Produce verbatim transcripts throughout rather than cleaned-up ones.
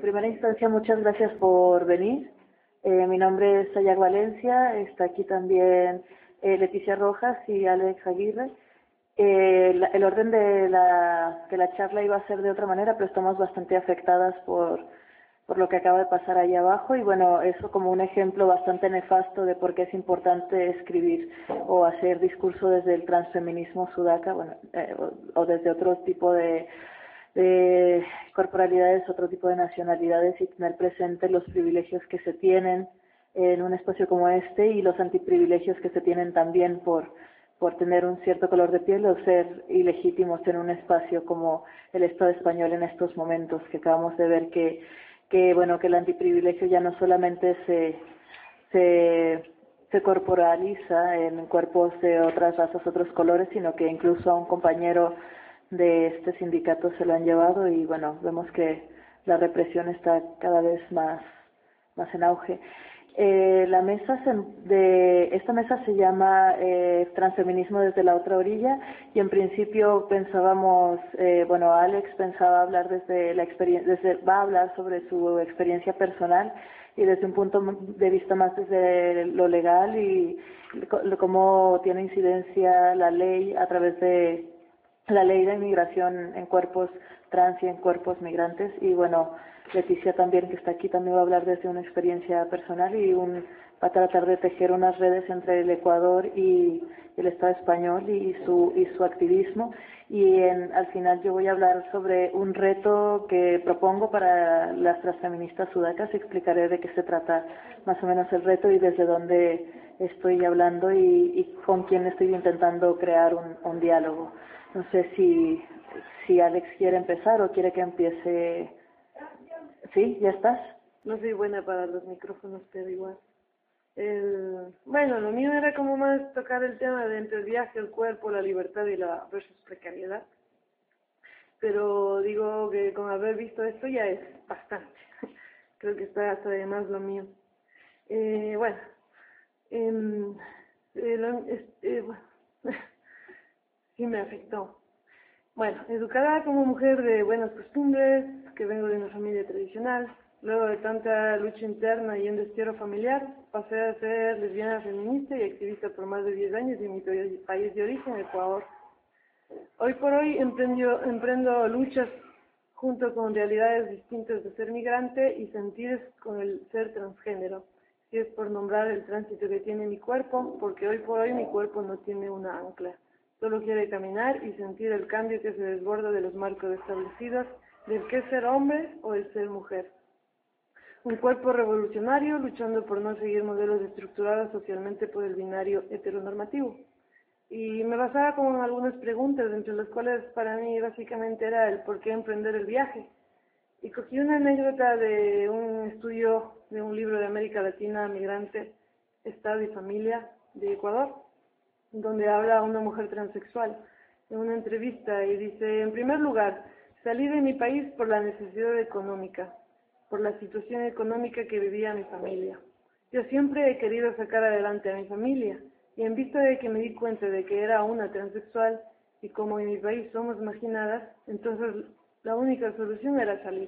En primera instancia, muchas gracias por venir. Eh, mi nombre es Sayak Valencia, está aquí también eh, Leticia Rojas y Alex Aguirre. Eh, la, el orden de la, de la charla iba a ser de otra manera, pero estamos bastante afectadas por, por lo que acaba de pasar ahí abajo y bueno, eso como un ejemplo bastante nefasto de por qué es importante escribir o hacer discurso desde el transfeminismo sudaca, bueno, eh, o, o desde otro tipo de de corporalidades, otro tipo de nacionalidades y tener presente los privilegios que se tienen en un espacio como este y los antiprivilegios que se tienen también por, por tener un cierto color de piel o ser ilegítimos en un espacio como el Estado español en estos momentos, que acabamos de ver que, que bueno, que el antiprivilegio ya no solamente se, se, se corporaliza en cuerpos de otras razas, otros colores, sino que incluso a un compañero de este sindicato se lo han llevado y bueno, vemos que la represión está cada vez más, más en auge. Eh, la mesa se, de esta mesa se llama eh, Transfeminismo desde la otra orilla y en principio pensábamos, eh, bueno, Alex pensaba hablar desde la experiencia, desde, va a hablar sobre su experiencia personal y desde un punto de vista más desde lo legal y cómo tiene incidencia la ley a través de la ley de inmigración en cuerpos trans y en cuerpos migrantes y bueno, Leticia también que está aquí también va a hablar desde una experiencia personal y un, va a tratar de tejer unas redes entre el Ecuador y el Estado español y su y su activismo y en, al final yo voy a hablar sobre un reto que propongo para las transfeministas sudacas y explicaré de qué se trata más o menos el reto y desde dónde estoy hablando y, y con quién estoy intentando crear un, un diálogo. No sé si, si Alex quiere empezar o quiere que empiece. ¿Sí? ¿Ya estás? No soy buena para los micrófonos, pero igual. El... Bueno, lo mío era como más tocar el tema de entre el viaje, el cuerpo, la libertad y la versus precariedad. Pero digo que con haber visto esto ya es bastante. Creo que está hasta de más lo mío. Eh, bueno, eh, eh, eh, bueno. Sí me afectó. Bueno, educada como mujer de buenas costumbres, que vengo de una familia tradicional, luego de tanta lucha interna y un destierro familiar, pasé a ser lesbiana feminista y activista por más de diez años en mi país de origen, Ecuador. Hoy por hoy emprendió, emprendo luchas junto con realidades distintas de ser migrante y sentires con el ser transgénero, si es por nombrar el tránsito que tiene mi cuerpo, porque hoy por hoy mi cuerpo no tiene una ancla. Solo quiere caminar y sentir el cambio que se desborda de los marcos establecidos del que es ser hombre o el ser mujer. Un cuerpo revolucionario luchando por no seguir modelos estructurados socialmente por el binario heteronormativo. Y me basaba como en algunas preguntas, entre las cuales para mí básicamente era el por qué emprender el viaje. Y cogí una anécdota de un estudio de un libro de América Latina, Migrante, Estado y Familia de Ecuador, donde habla una mujer transexual en una entrevista y dice, en primer lugar, salí de mi país por la necesidad económica, por la situación económica que vivía mi familia. Yo siempre he querido sacar adelante a mi familia y en vista de que me di cuenta de que era una transexual y como en mi país somos marginadas, entonces la única solución era salir.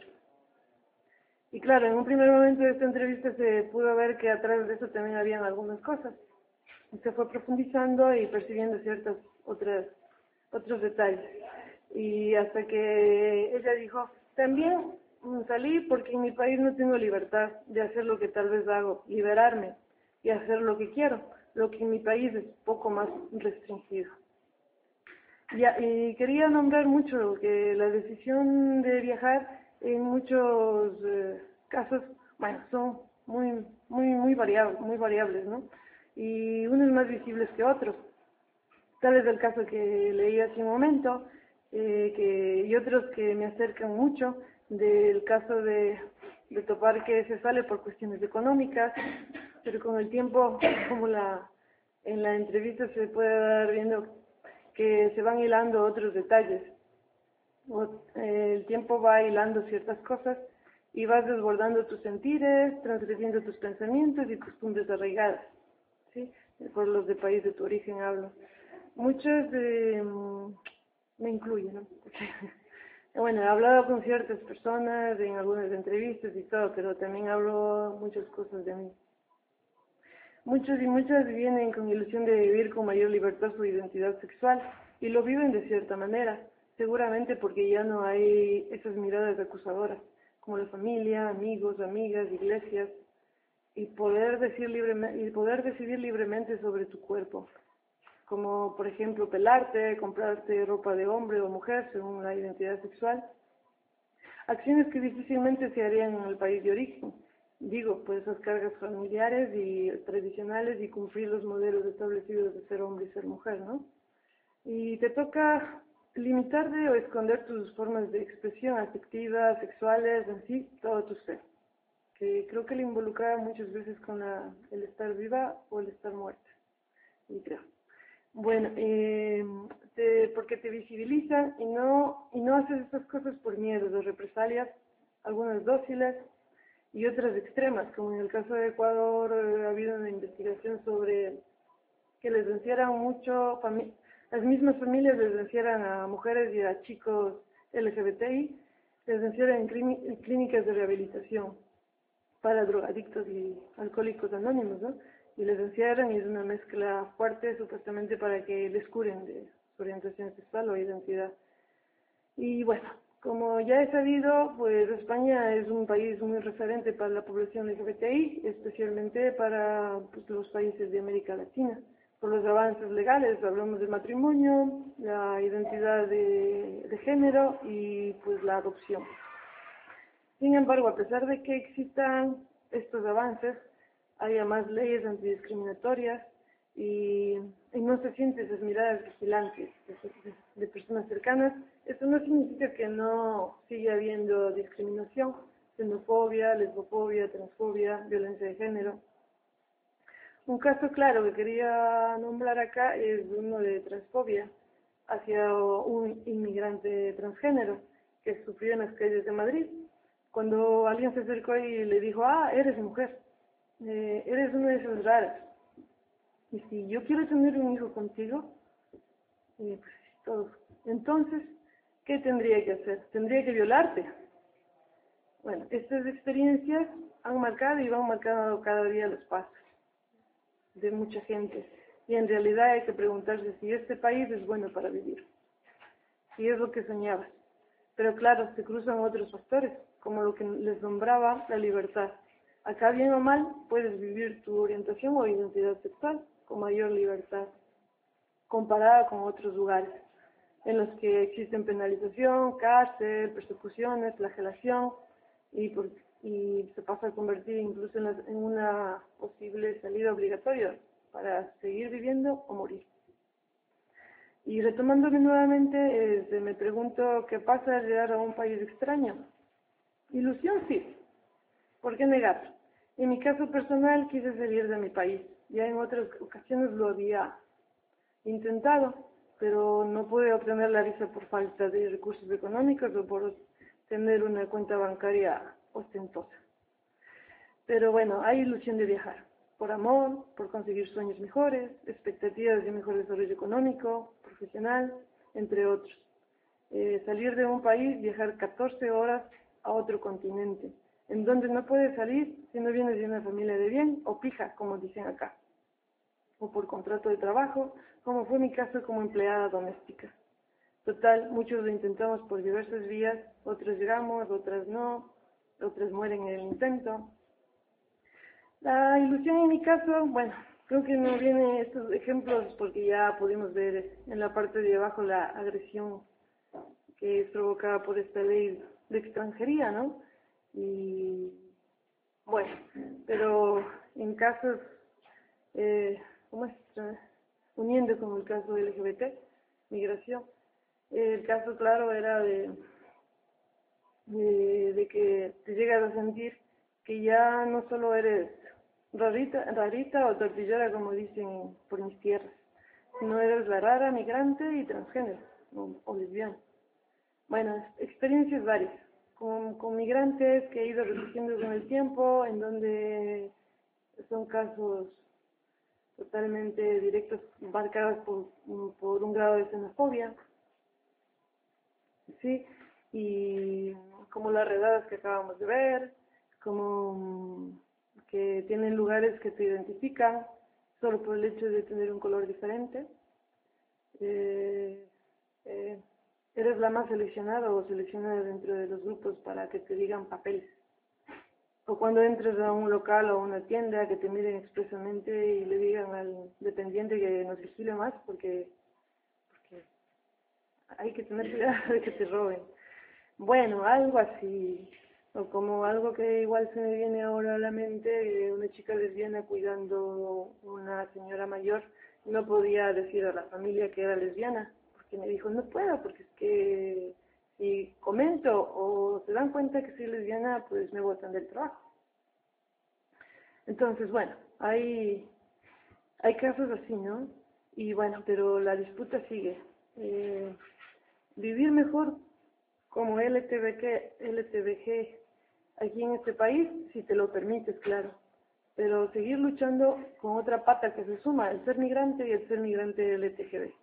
Y claro, en un primer momento de esta entrevista se pudo ver que atrás de eso también habían algunas cosas. Se fue profundizando y percibiendo ciertos otras, otros detalles. Y hasta que ella dijo, también salí porque en mi país no tengo libertad de hacer lo que tal vez hago, liberarme y hacer lo que quiero, lo que en mi país es poco más restringido. Ya, y quería nombrar mucho que la decisión de viajar en muchos eh, casos, bueno, son muy, muy, muy variables, muy variables, ¿no? Y unos más visibles que otros. Tal es el caso que leí hace un momento, eh, que, y otros que me acercan mucho, del caso de, de topar que se sale por cuestiones económicas, pero con el tiempo, como la en la entrevista se puede dar viendo que se van hilando otros detalles. O, eh, el tiempo va hilando ciertas cosas y vas desbordando tus sentires, transgrediendo tus pensamientos y costumbres arraigadas. ¿Sí? Por los de país de tu origen hablo. Muchos, eh, me incluyen, ¿no? Bueno, he hablado con ciertas personas en algunas entrevistas y todo, pero también hablo muchas cosas de mí. Muchos y muchas vienen con ilusión de vivir con mayor libertad su identidad sexual y lo viven de cierta manera, seguramente porque ya no hay esas miradas acusadoras, como la familia, amigos, amigas, iglesias, y poder decir libremente, y poder decidir libremente sobre tu cuerpo, como por ejemplo pelarte, comprarte ropa de hombre o mujer según la identidad sexual, acciones que difícilmente se harían en el país de origen. Digo, pues esas cargas familiares y tradicionales y cumplir los modelos establecidos de ser hombre y ser mujer, ¿no? Y te toca limitarte o esconder tus formas de expresión afectiva, sexuales, en sí, todo tu ser, que creo que le involucra muchas veces con la, el estar viva o el estar muerta, y creo. Bueno, eh, te, porque te visibilizan y no, y no haces estas cosas por miedo de represalias, algunas dóciles, y otras extremas, como en el caso de Ecuador eh, ha habido una investigación sobre que les encierran mucho, las mismas familias les encierran a mujeres y a chicos L G B T I, les encierran en, en clínicas de rehabilitación para drogadictos y alcohólicos anónimos, ¿no? Y les encierran y es una mezcla fuerte supuestamente para que les curen de su orientación sexual o identidad. Y bueno, como ya he sabido, pues España es un país muy referente para la población L G B T I, especialmente para pues, los países de América Latina. Por los avances legales, hablamos del matrimonio, la identidad de, de género y pues la adopción. Sin embargo, a pesar de que existan estos avances, haya más leyes antidiscriminatorias y, y no se sienten esas miradas vigilantes de, de, de personas cercanas, eso no significa que no siga habiendo discriminación, xenofobia, lesbofobia, transfobia, violencia de género. Un caso claro que quería nombrar acá es uno de transfobia hacia un inmigrante transgénero que sufrió en las calles de Madrid. Cuando alguien se acercó y le dijo, ah, eres mujer, eh, eres una de esas raras. Y si yo quiero tener un hijo contigo, eh, pues todo. Entonces, ¿qué tendría que hacer? Tendría que violarte. Bueno, estas experiencias han marcado y van marcando cada día los pasos de mucha gente. Y en realidad hay que preguntarse si este país es bueno para vivir, si es lo que soñabas. Pero claro, se cruzan otros factores, como lo que les nombraba la libertad. Acá, bien o mal, puedes vivir tu orientación o identidad sexual con mayor libertad, comparada con otros lugares, en los que existen penalización, cárcel, persecuciones, flagelación, y, por, y se pasa a convertir incluso en, la, en una posible salida obligatoria para seguir viviendo o morir. Y retomándome nuevamente, este, me pregunto qué pasa al llegar a un país extraño. Ilusión sí, ¿por qué negarlo? En mi caso personal quise salir de mi país, ya en otras ocasiones lo había intentado, pero no pude obtener la visa por falta de recursos económicos o por tener una cuenta bancaria ostentosa. Pero bueno, hay ilusión de viajar, por amor, por conseguir sueños mejores, expectativas de mejor desarrollo económico, profesional, entre otros. Eh, salir de un país, viajar catorce horas a otro continente, en donde no puedes salir si no vienes de una familia de bien o pija, como dicen acá, o por contrato de trabajo, como fue mi caso como empleada doméstica. Total, muchos lo intentamos por diversas vías, otros llegamos, otras no, otras mueren en el intento. La ilusión en mi caso, bueno, creo que no vienen estos ejemplos porque ya pudimos ver en la parte de abajo la agresión que es provocada por esta ley de extranjería, ¿no? Y bueno, pero en casos, eh, ¿cómo es? Uniendo con el caso de L G B T, migración, eh, el caso claro era de, de, de que te llegas a sentir que ya no solo eres rarita, rarita o tortillera como dicen por mis tierras, sino eres la rara, migrante y transgénero o, o lesbiana. Bueno, experiencias varias, con, con migrantes que he ido recogiendo con el tiempo, en donde son casos totalmente directos, marcados por, por un grado de xenofobia, ¿sí? y como las redadas que acabamos de ver, como que tienen lugares que te identifican solo por el hecho de tener un color diferente. Eh, eh, eres la más seleccionada o seleccionada dentro de los grupos para que te digan papeles. O cuando entres a un local o a una tienda que te miren expresamente y le digan al dependiente que nos vigile más porque, porque hay que tener cuidado de que te roben. Bueno, algo así. O como algo que igual se me viene ahora a la mente, una chica lesbiana cuidando una señora mayor no podía decir a la familia que era lesbiana, porque me dijo, no puedo, porque es que si comento o se dan cuenta que soy lesbiana, pues me botan del trabajo. Entonces, bueno, hay, hay casos así, ¿no? Y bueno, pero la disputa sigue. Eh, vivir mejor como L G B T aquí en este país, si te lo permites, claro. Pero seguir luchando con otra pata que se suma, el ser migrante y el ser migrante L G B T.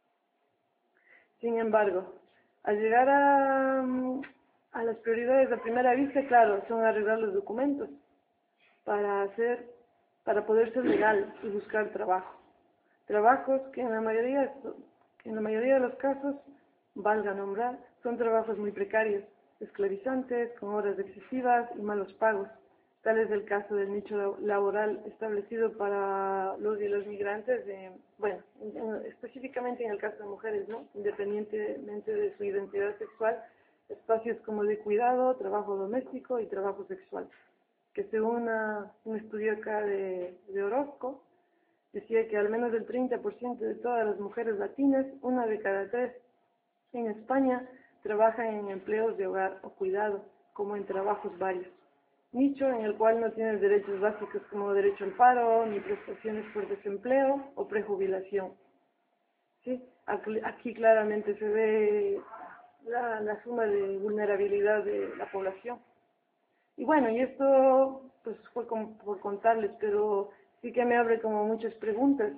Sin embargo, al llegar a, a las prioridades de primera vista, claro, son arreglar los documentos para hacer, para poder ser legal y buscar trabajo. Trabajos que en la mayoría, que en la mayoría de los casos, valga nombrar, son trabajos muy precarios, esclavizantes, con horas excesivas y malos pagos. Tal es el caso del nicho laboral establecido para los y los migrantes, de, bueno, en, específicamente en el caso de mujeres, ¿no? Independientemente de su identidad sexual, espacios como de cuidado, trabajo doméstico y trabajo sexual, que según una, un estudio acá de, de Orozco, decía que al menos el treinta por ciento de todas las mujeres latinas, una de cada tres en España, trabajan en empleos de hogar o cuidado, como en trabajos varios. Nicho en el cual no tienes derechos básicos como derecho al paro, ni prestaciones por desempleo o prejubilación. ¿Sí? Aquí, aquí claramente se ve la, la suma de vulnerabilidad de la población. Y bueno, y esto pues fue como por contarles, pero sí que me abre como muchas preguntas.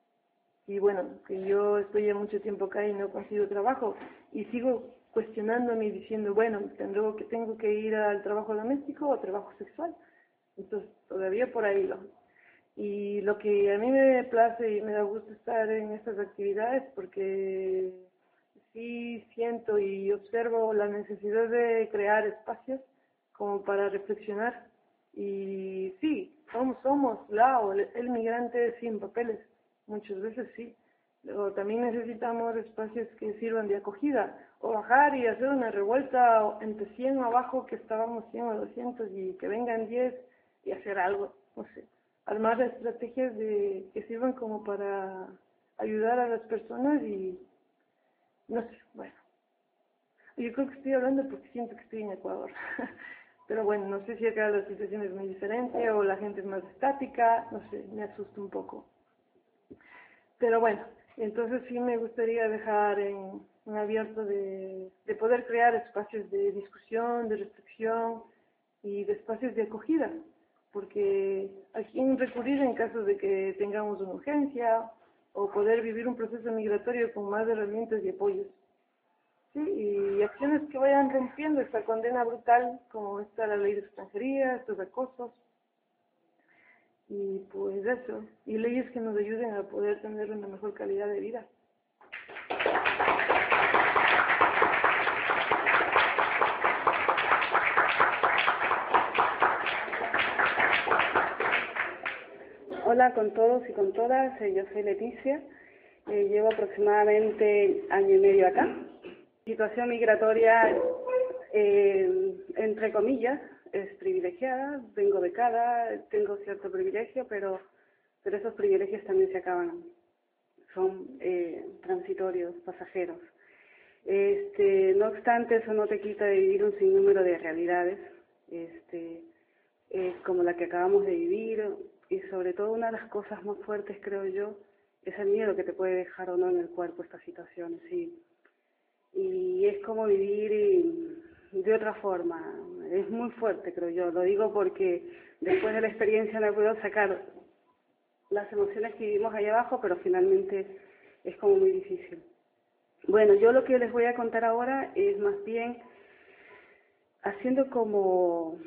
Y bueno, que yo estoy ya mucho tiempo acá y no consigo trabajo y sigo cuestionándome y diciendo, bueno, tengo que, tengo que ir al trabajo doméstico o trabajo sexual. Entonces, todavía por ahí lo. Y lo que a mí me place y me da gusto estar en estas actividades porque sí siento y observo la necesidad de crear espacios como para reflexionar. Y sí, somos, somos la o el, el migrante sin papeles, muchas veces sí. Pero también necesitamos espacios que sirvan de acogida, o bajar y hacer una revuelta entre cien abajo que estábamos cien o doscientos y que vengan diez y hacer algo, no sé, armar estrategias de que sirvan como para ayudar a las personas y no sé, bueno. Yo creo que estoy hablando porque siento que estoy en Ecuador. Pero bueno, no sé si acá la situación es muy diferente o la gente es más estática, no sé, me asusta un poco. Pero bueno, entonces sí me gustaría dejar en, en abierto de, de poder crear espacios de discusión, de reflexión y de espacios de acogida, porque a quién recurrir en caso de que tengamos una urgencia o poder vivir un proceso migratorio con más herramientas y apoyos. Sí, y acciones que vayan rompiendo esta condena brutal, como está la ley de extranjería, estos acosos, y pues eso, y leyes que nos ayuden a poder tener una mejor calidad de vida. Hola con todos y con todas, eh, yo soy Leticia, eh, llevo aproximadamente año y medio acá. Situación migratoria, eh, entre comillas, es privilegiada, vengo becada, tengo cierto privilegio, pero, pero esos privilegios también se acaban, son eh, transitorios, pasajeros. Este, no obstante, eso no te quita de vivir un sinnúmero de realidades, este, eh, como la que acabamos de vivir, y sobre todo una de las cosas más fuertes, creo yo, es el miedo que te puede dejar o no en el cuerpo estas situaciones, y, y es como vivir y, de otra forma, es muy fuerte, creo yo, lo digo porque después de la experiencia no he podido sacar las emociones que vivimos ahí abajo, pero finalmente es como muy difícil. Bueno, yo lo que les voy a contar ahora es más bien haciendo como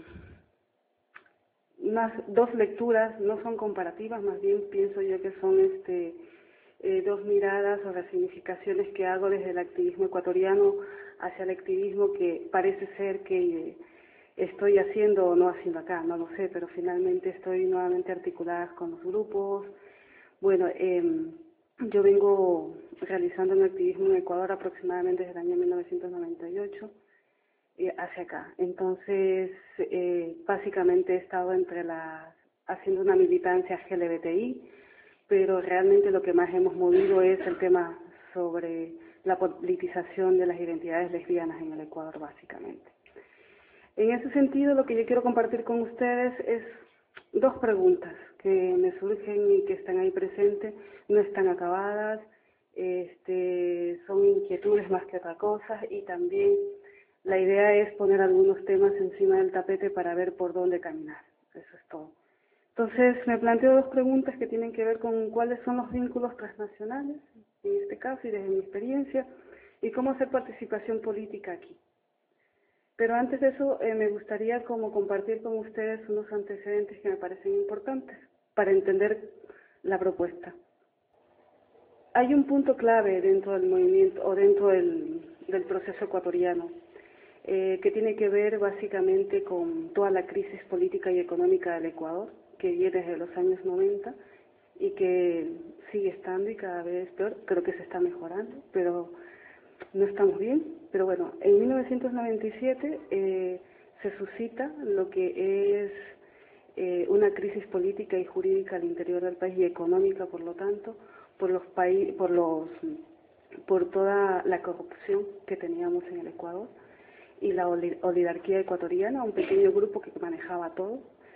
unas dos lecturas, no son comparativas, más bien pienso yo que son este eh, dos miradas o resignificaciones que hago desde el activismo ecuatoriano hacia el activismo que parece ser que eh, estoy haciendo o no haciendo acá, no lo sé, pero finalmente estoy nuevamente articulada con los grupos. Bueno, eh, yo vengo realizando un activismo en Ecuador aproximadamente desde el año mil novecientos noventa y ocho eh, hacia acá. Entonces, eh, básicamente he estado entre las, haciendo una militancia L G B T I, pero realmente lo que más hemos movido es el tema sobre la politización de las identidades lesbianas en el Ecuador, básicamente. En ese sentido, lo que yo quiero compartir con ustedes es dos preguntas que me surgen y que están ahí presentes, no están acabadas, este, son inquietudes más que otra cosa, y también la idea es poner algunos temas encima del tapete para ver por dónde caminar. Eso es todo. Entonces, me planteo dos preguntas que tienen que ver con cuáles son los vínculos transnacionales, en este caso y desde mi experiencia, y cómo hacer participación política aquí. Pero antes de eso, eh, me gustaría como compartir con ustedes unos antecedentes que me parecen importantes para entender la propuesta. Hay un punto clave dentro del movimiento o dentro del, del proceso ecuatoriano eh, que tiene que ver básicamente con toda la crisis política y económica del Ecuador, que viene desde los años noventa y que sigue estando y cada vez peor. Creo que se está mejorando, pero no estamos bien. Pero bueno, en mil novecientos noventa y siete eh, se suscita lo que es eh, una crisis política y jurídica al interior del país y económica, por lo tanto, por los países, por los, por toda la corrupción que teníamos en el Ecuador y la oligarquía ecuatoriana, un pequeño grupo que manejaba todo.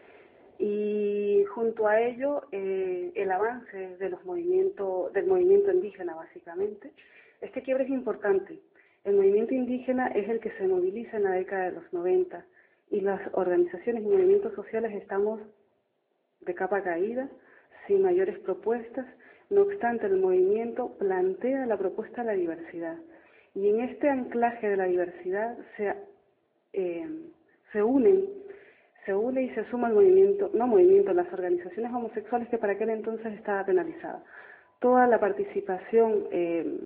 Y junto a ello eh, el avance de los movimientos, del movimiento indígena básicamente. Este quiebre es importante. El movimiento indígena es el que se moviliza en la década de los noventa y las organizaciones y movimientos sociales estamos de capa caída, sin mayores propuestas. No obstante, el movimiento plantea la propuesta de la diversidad y en este anclaje de la diversidad se, eh, se unen se une y se suma el movimiento, no movimiento, las organizaciones homosexuales que para aquel entonces estaba penalizada. Toda la participación eh,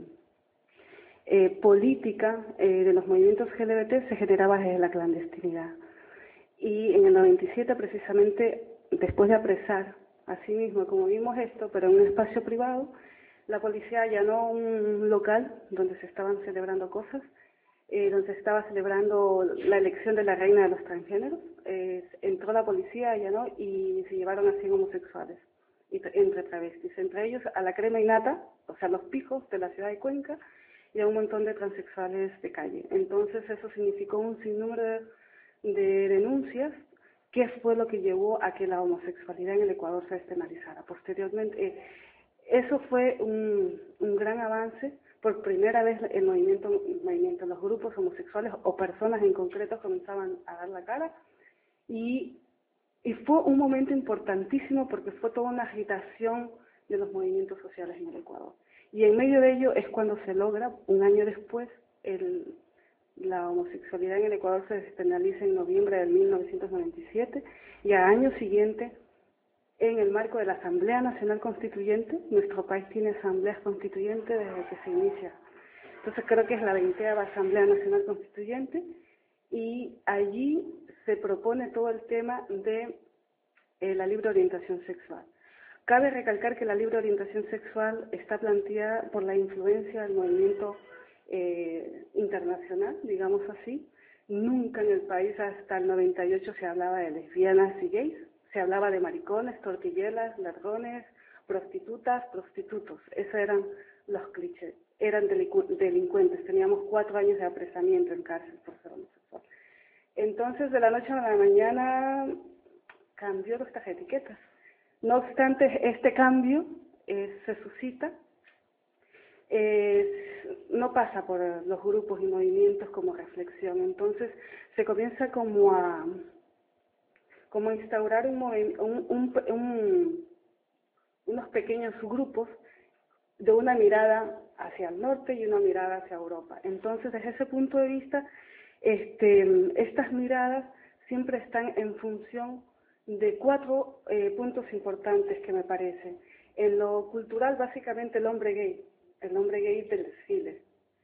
eh, política eh, de los movimientos L G B T se generaba desde la clandestinidad. Y en el noventa y siete, precisamente, después de apresar, así mismo como vimos esto, pero en un espacio privado, la policía allanó un local donde se estaban celebrando cosas, Eh, donde se estaba celebrando la elección de la reina de los transgéneros. Eh, entró la policía allá, ¿no? Y se llevaron a cien homosexuales, y, entre travestis, entre ellos a la crema innata, o sea, los pijos de la ciudad de Cuenca, y a un montón de transexuales de calle. Entonces eso significó un sinnúmero de, de denuncias, que fue lo que llevó a que la homosexualidad en el Ecuador se despenalizara. Posteriormente, eh, eso fue un, un gran avance. Por primera vez el movimiento, el movimiento, los grupos homosexuales o personas en concreto comenzaban a dar la cara y, y fue un momento importantísimo porque fue toda una agitación de los movimientos sociales en el Ecuador. Y en medio de ello es cuando se logra, un año después, el, la homosexualidad en el Ecuador se despenaliza en noviembre de mil novecientos noventa y siete y al año siguiente, en el marco de la Asamblea Nacional Constituyente, nuestro país tiene asambleas constituyentes desde que se inicia. Entonces creo que es la veinteava Asamblea Nacional Constituyente y allí se propone todo el tema de eh, la libre orientación sexual. Cabe recalcar que la libre orientación sexual está planteada por la influencia del movimiento eh, internacional, digamos así. Nunca en el país hasta el noventa y ocho se hablaba de lesbianas y gays. Se hablaba de maricones, tortilleras, ladrones, prostitutas, prostitutos. Esos eran los clichés. Eran delincuentes. Teníamos cuatro años de apresamiento en cárcel por ser homosexual. Entonces, de la noche a la mañana cambió estas etiquetas. No obstante, este cambio eh, se suscita, eh, no pasa por los grupos y movimientos como reflexión. Entonces, se comienza como a... como instaurar un, un, un, un, unos pequeños grupos de una mirada hacia el norte y una mirada hacia Europa. Entonces, desde ese punto de vista, Este, estas miradas siempre están en función de cuatro eh, puntos importantes que me parecen. En lo cultural, básicamente el hombre gay, el hombre gay del desfile.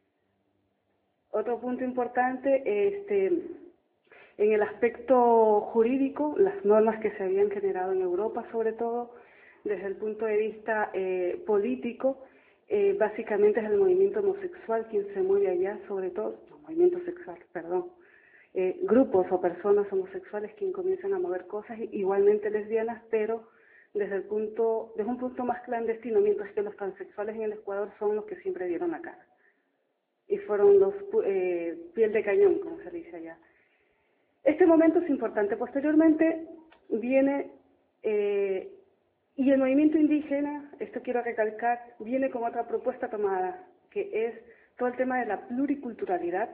Otro punto importante, este, en el aspecto jurídico, las normas que se habían generado en Europa, sobre todo, desde el punto de vista eh, político, eh, básicamente es el movimiento homosexual quien se mueve allá, sobre todo, no, movimiento sexual, perdón, eh, grupos o personas homosexuales quien comienzan a mover cosas, igualmente lesbianas, pero desde el punto, desde un punto más clandestino, mientras que los transexuales en el Ecuador son los que siempre dieron la cara. Y fueron los eh, piel de cañón, como se dice allá. Este momento es importante. Posteriormente viene, eh, y el movimiento indígena, esto quiero recalcar, viene con otra propuesta tomada, que es todo el tema de la pluriculturalidad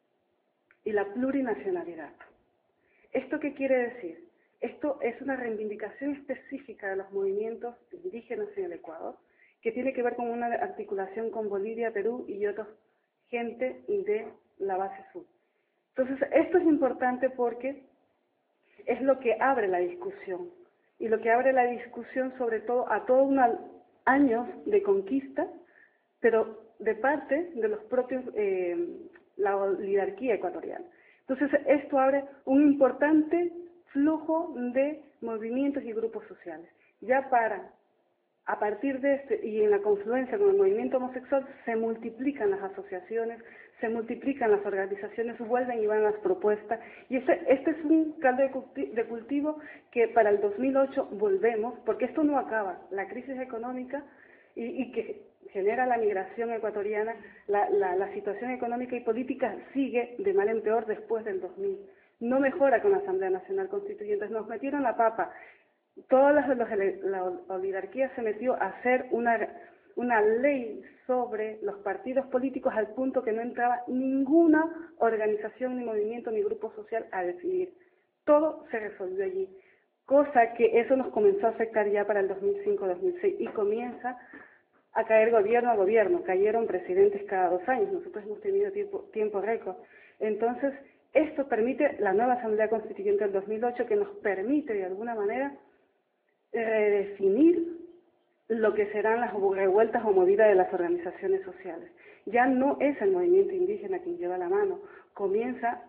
y la plurinacionalidad. ¿Esto qué quiere decir? Esto es una reivindicación específica de los movimientos indígenas en el Ecuador, que tiene que ver con una articulación con Bolivia, Perú y otros gente de la base sur. Entonces, esto es importante porque es lo que abre la discusión, y lo que abre la discusión sobre todo a todos unos años de conquista, pero de parte de los propios, eh, la oligarquía ecuatoriana. Entonces, esto abre un importante flujo de movimientos y grupos sociales. Ya para, a partir de este, y en la confluencia con el movimiento homosexual, se multiplican las asociaciones, se multiplican las organizaciones, vuelven y van las propuestas, y este, este es un caldo de cultivo que para el dos mil ocho volvemos, porque esto no acaba, la crisis económica y, y que genera la migración ecuatoriana, la, la, la situación económica y política sigue de mal en peor después del dos mil. No mejora con la Asamblea Nacional Constituyente, nos metieron la papa. Toda la, la oligarquía se metió a hacer una, una ley sobre los partidos políticos al punto que no entraba ninguna organización, ni movimiento, ni grupo social a decidir. Todo se resolvió allí, cosa que eso nos comenzó a afectar ya para el dos mil cinco dos mil seis y comienza a caer gobierno a gobierno. Cayeron presidentes cada dos años, nosotros hemos tenido tiempo, tiempo récord. Entonces, esto permite la nueva Asamblea Constituyente del dos mil ocho, que nos permite de alguna manera redefinir lo que serán las revueltas o movidas de las organizaciones sociales. Ya no es el movimiento indígena quien lleva la mano, comienza,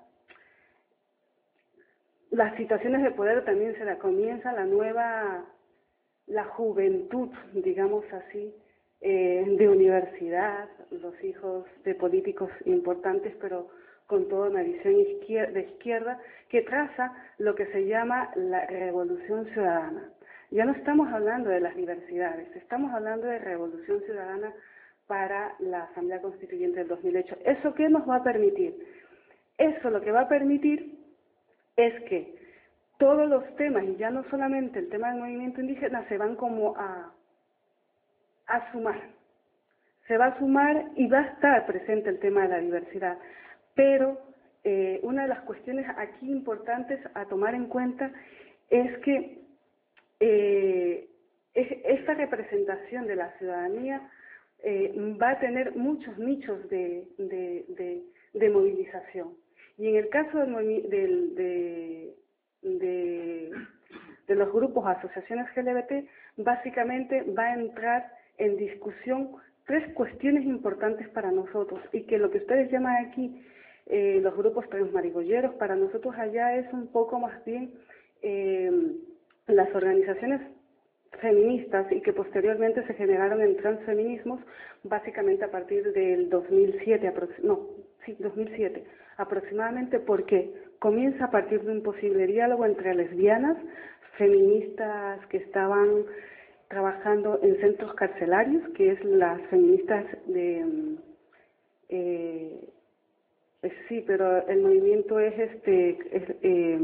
las situaciones de poder también se da, comienza la nueva, la juventud, digamos así, eh, de universidad, los hijos de políticos importantes, pero con toda una visión izquierda, de izquierda, que traza lo que se llama la revolución ciudadana. Ya no estamos hablando de las diversidades, estamos hablando de revolución ciudadana para la Asamblea Constituyente del dos mil ocho. ¿Eso qué nos va a permitir? Eso lo que va a permitir es que todos los temas, y ya no solamente el tema del movimiento indígena, se van como a, a sumar. Se va a sumar y va a estar presente el tema de la diversidad. Pero eh, una de las cuestiones aquí importantes a tomar en cuenta es que eh, es, esta representación de la ciudadanía eh, va a tener muchos nichos de, de, de, de movilización. Y en el caso del, del, de, de, de los grupos, asociaciones L G B T, básicamente va a entrar en discusión tres cuestiones importantes para nosotros, y que lo que ustedes llaman aquí eh, los grupos transmarigolleros, para nosotros allá es un poco más bien eh, las organizaciones feministas, y que posteriormente se generaron en transfeminismos, básicamente a partir del dos mil siete, no, sí, dos mil siete aproximadamente, porque comienza a partir de un posible diálogo entre lesbianas, feministas que estaban trabajando en centros carcelarios, que es las feministas de eh, sí, pero el movimiento es este es, eh,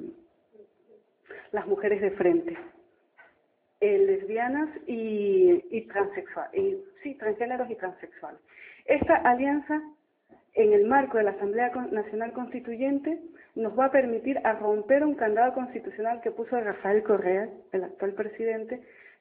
las mujeres de frente, eh, lesbianas y, y transexuales, y, sí, transgéneros y transexuales. Esta alianza, en el marco de la Asamblea Nacional Constituyente, nos va a permitir a romper un candado constitucional que puso Rafael Correa, el actual presidente,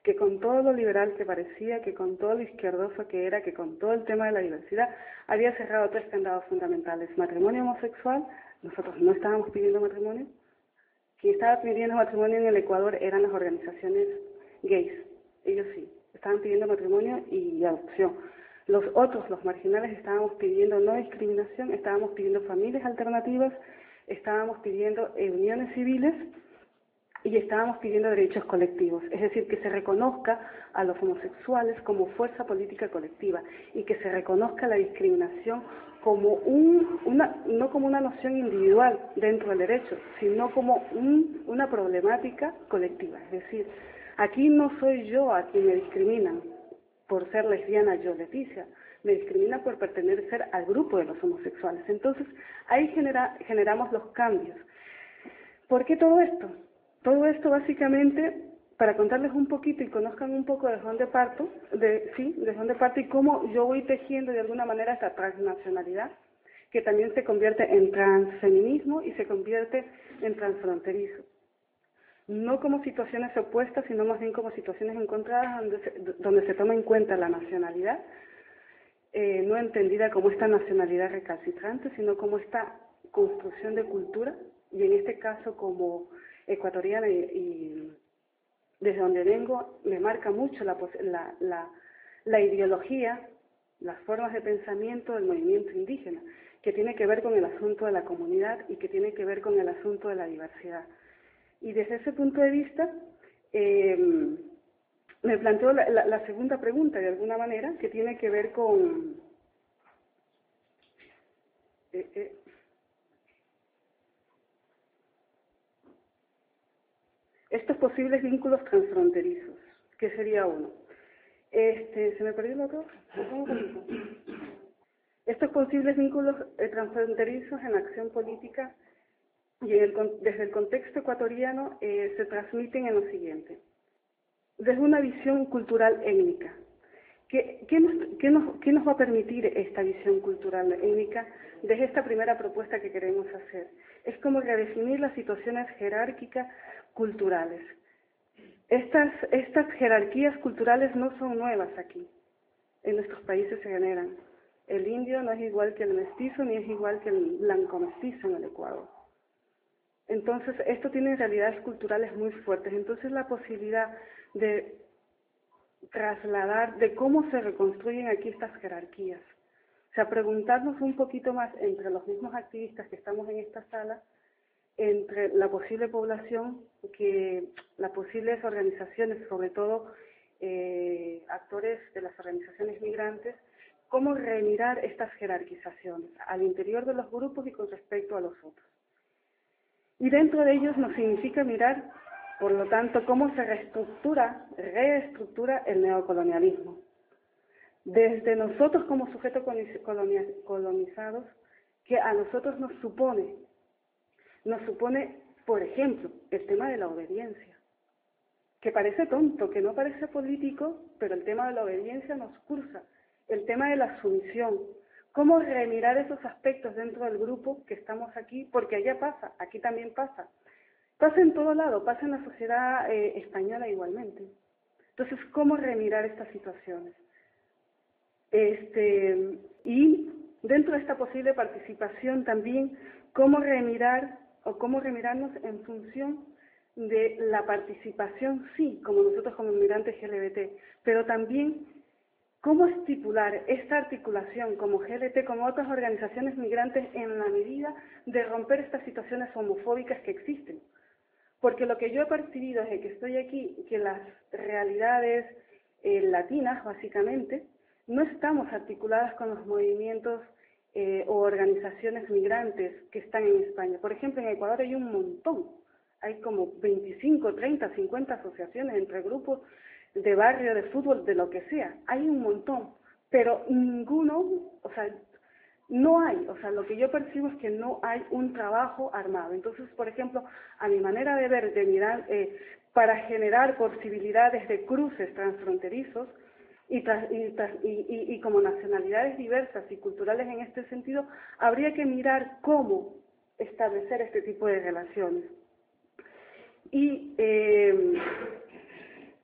que con todo lo liberal que parecía, que con todo lo izquierdoso que era, que con todo el tema de la diversidad, había cerrado tres candados fundamentales. Matrimonio homosexual, nosotros no estábamos pidiendo matrimonio. Quien estaba pidiendo matrimonio en el Ecuador eran las organizaciones gays. Ellos sí, estaban pidiendo matrimonio y adopción. Los otros, los marginales, estábamos pidiendo no discriminación, estábamos pidiendo familias alternativas, estábamos pidiendo uniones civiles y estábamos pidiendo derechos colectivos, es decir, que se reconozca a los homosexuales como fuerza política colectiva y que se reconozca la discriminación como un, una, no como una noción individual dentro del derecho, sino como un, una problemática colectiva. Es decir, aquí no soy yo a quien me discriminan por ser lesbiana yo, Leticia, me discriminan por pertenecer al grupo de los homosexuales. Entonces, ahí genera, generamos los cambios. ¿Por qué todo esto? Todo esto básicamente para contarles un poquito y conozcan un poco de dónde parto, de, sí, de dónde parto y cómo yo voy tejiendo de alguna manera esta transnacionalidad, que también se convierte en transfeminismo y se convierte en transfronterizo. No como situaciones opuestas, sino más bien como situaciones encontradas donde se, donde se toma en cuenta la nacionalidad, eh, no entendida como esta nacionalidad recalcitrante, sino como esta construcción de cultura, y en este caso como ecuatoriana y, y desde donde vengo, me marca mucho la, la, la, la ideología, las formas de pensamiento del movimiento indígena, que tiene que ver con el asunto de la comunidad y que tiene que ver con el asunto de la diversidad. Y desde ese punto de vista, eh, me planteo la, la, la segunda pregunta, de alguna manera, que tiene que ver con... Eh, eh, estos posibles vínculos transfronterizos, ¿qué sería uno? Este, ¿Se me perdió el otro? Estos posibles vínculos eh, transfronterizos en la acción política y en el, desde el contexto ecuatoriano eh, se transmiten en lo siguiente. Desde una visión cultural étnica. ¿Qué, qué, nos, qué, nos, ¿Qué nos va a permitir esta visión cultural étnica desde esta primera propuesta que queremos hacer? Es como redefinir las situaciones jerárquicas culturales. Estas, estas jerarquías culturales no son nuevas aquí. En nuestros países se generan. El indio no es igual que el mestizo, ni es igual que el blanco mestizo en el Ecuador. Entonces, esto tiene realidades culturales muy fuertes. Entonces, la posibilidad de trasladar, de cómo se reconstruyen aquí estas jerarquías. O sea, preguntarnos un poquito más entre los mismos activistas que estamos en esta sala, entre la posible población, que las posibles organizaciones, sobre todo eh, actores de las organizaciones migrantes, cómo remirar estas jerarquizaciones al interior de los grupos y con respecto a los otros. Y dentro de ellos nos significa mirar, por lo tanto, cómo se reestructura, reestructura el neocolonialismo. Desde nosotros como sujetos colonizados, que a nosotros nos supone, nos supone, por ejemplo, el tema de la obediencia, que parece tonto, que no parece político, pero el tema de la obediencia nos cursa, el tema de la sumisión. ¿Cómo remirar esos aspectos dentro del grupo que estamos aquí? Porque allá pasa, aquí también pasa. Pasa en todo lado, pasa en la sociedad eh, española igualmente. Entonces, ¿cómo remirar estas situaciones? Este, y dentro de esta posible participación también, ¿cómo remirar o cómo remirarnos en función de la participación, sí, como nosotros como migrantes L G B T, pero también cómo estipular esta articulación como G L T, como otras organizaciones migrantes, en la medida de romper estas situaciones homofóbicas que existen. Porque lo que yo he percibido desde que estoy aquí, que las realidades eh, latinas, básicamente, no estamos articuladas con los movimientos eh, o organizaciones migrantes que están en España. Por ejemplo, en Ecuador hay un montón, hay como veinticinco, treinta, cincuenta asociaciones entre grupos de barrio, de fútbol, de lo que sea, hay un montón, pero ninguno, o sea, no hay, o sea, lo que yo percibo es que no hay un trabajo armado. Entonces, por ejemplo, a mi manera de ver, de mirar, eh, para generar posibilidades de cruces transfronterizos y, tras, y, tras, y, y, y como nacionalidades diversas y culturales en este sentido, habría que mirar cómo establecer este tipo de relaciones. Y... Eh, Y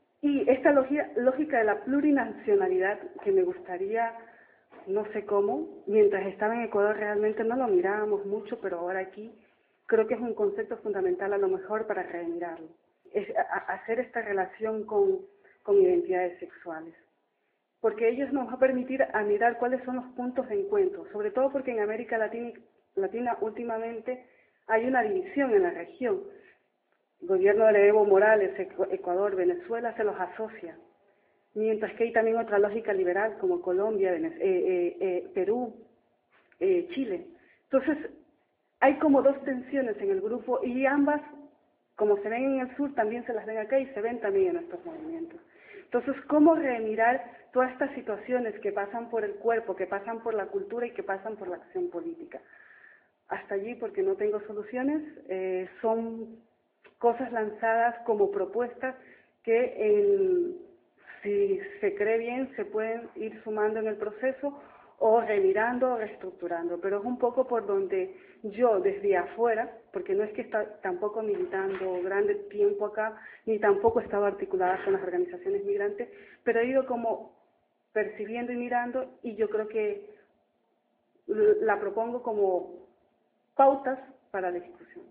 y esta lógica, lógica de la plurinacionalidad que me gustaría, no sé cómo, mientras estaba en Ecuador realmente no lo mirábamos mucho, pero ahora aquí creo que es un concepto fundamental a lo mejor para remirarlo. Es a, a hacer esta relación con, con identidades sexuales. Porque ellos nos va a permitir a mirar cuáles son los puntos de encuentro, sobre todo porque en América Latina, Latina últimamente hay una división en la región. El gobierno de Evo Morales, Ecuador, Venezuela se los asocia, mientras que hay también otra lógica liberal como Colombia, eh, eh, eh, Perú, eh, Chile. Entonces, hay como dos tensiones en el grupo y ambas, como se ven en el sur, también se las ven acá y se ven también en estos movimientos. Entonces, ¿cómo remirar todas estas situaciones que pasan por el cuerpo, que pasan por la cultura y que pasan por la acción política? Hasta allí, porque no tengo soluciones, eh, son cosas lanzadas como propuestas que, en, si se cree bien, se pueden ir sumando en el proceso o remirando o reestructurando. Pero es un poco por donde yo, desde afuera, porque no es que está tampoco militando grande tiempo acá, ni tampoco he estado articulada con las organizaciones migrantes, pero he ido como percibiendo y mirando, y yo creo que la propongo como pautas para la discusión.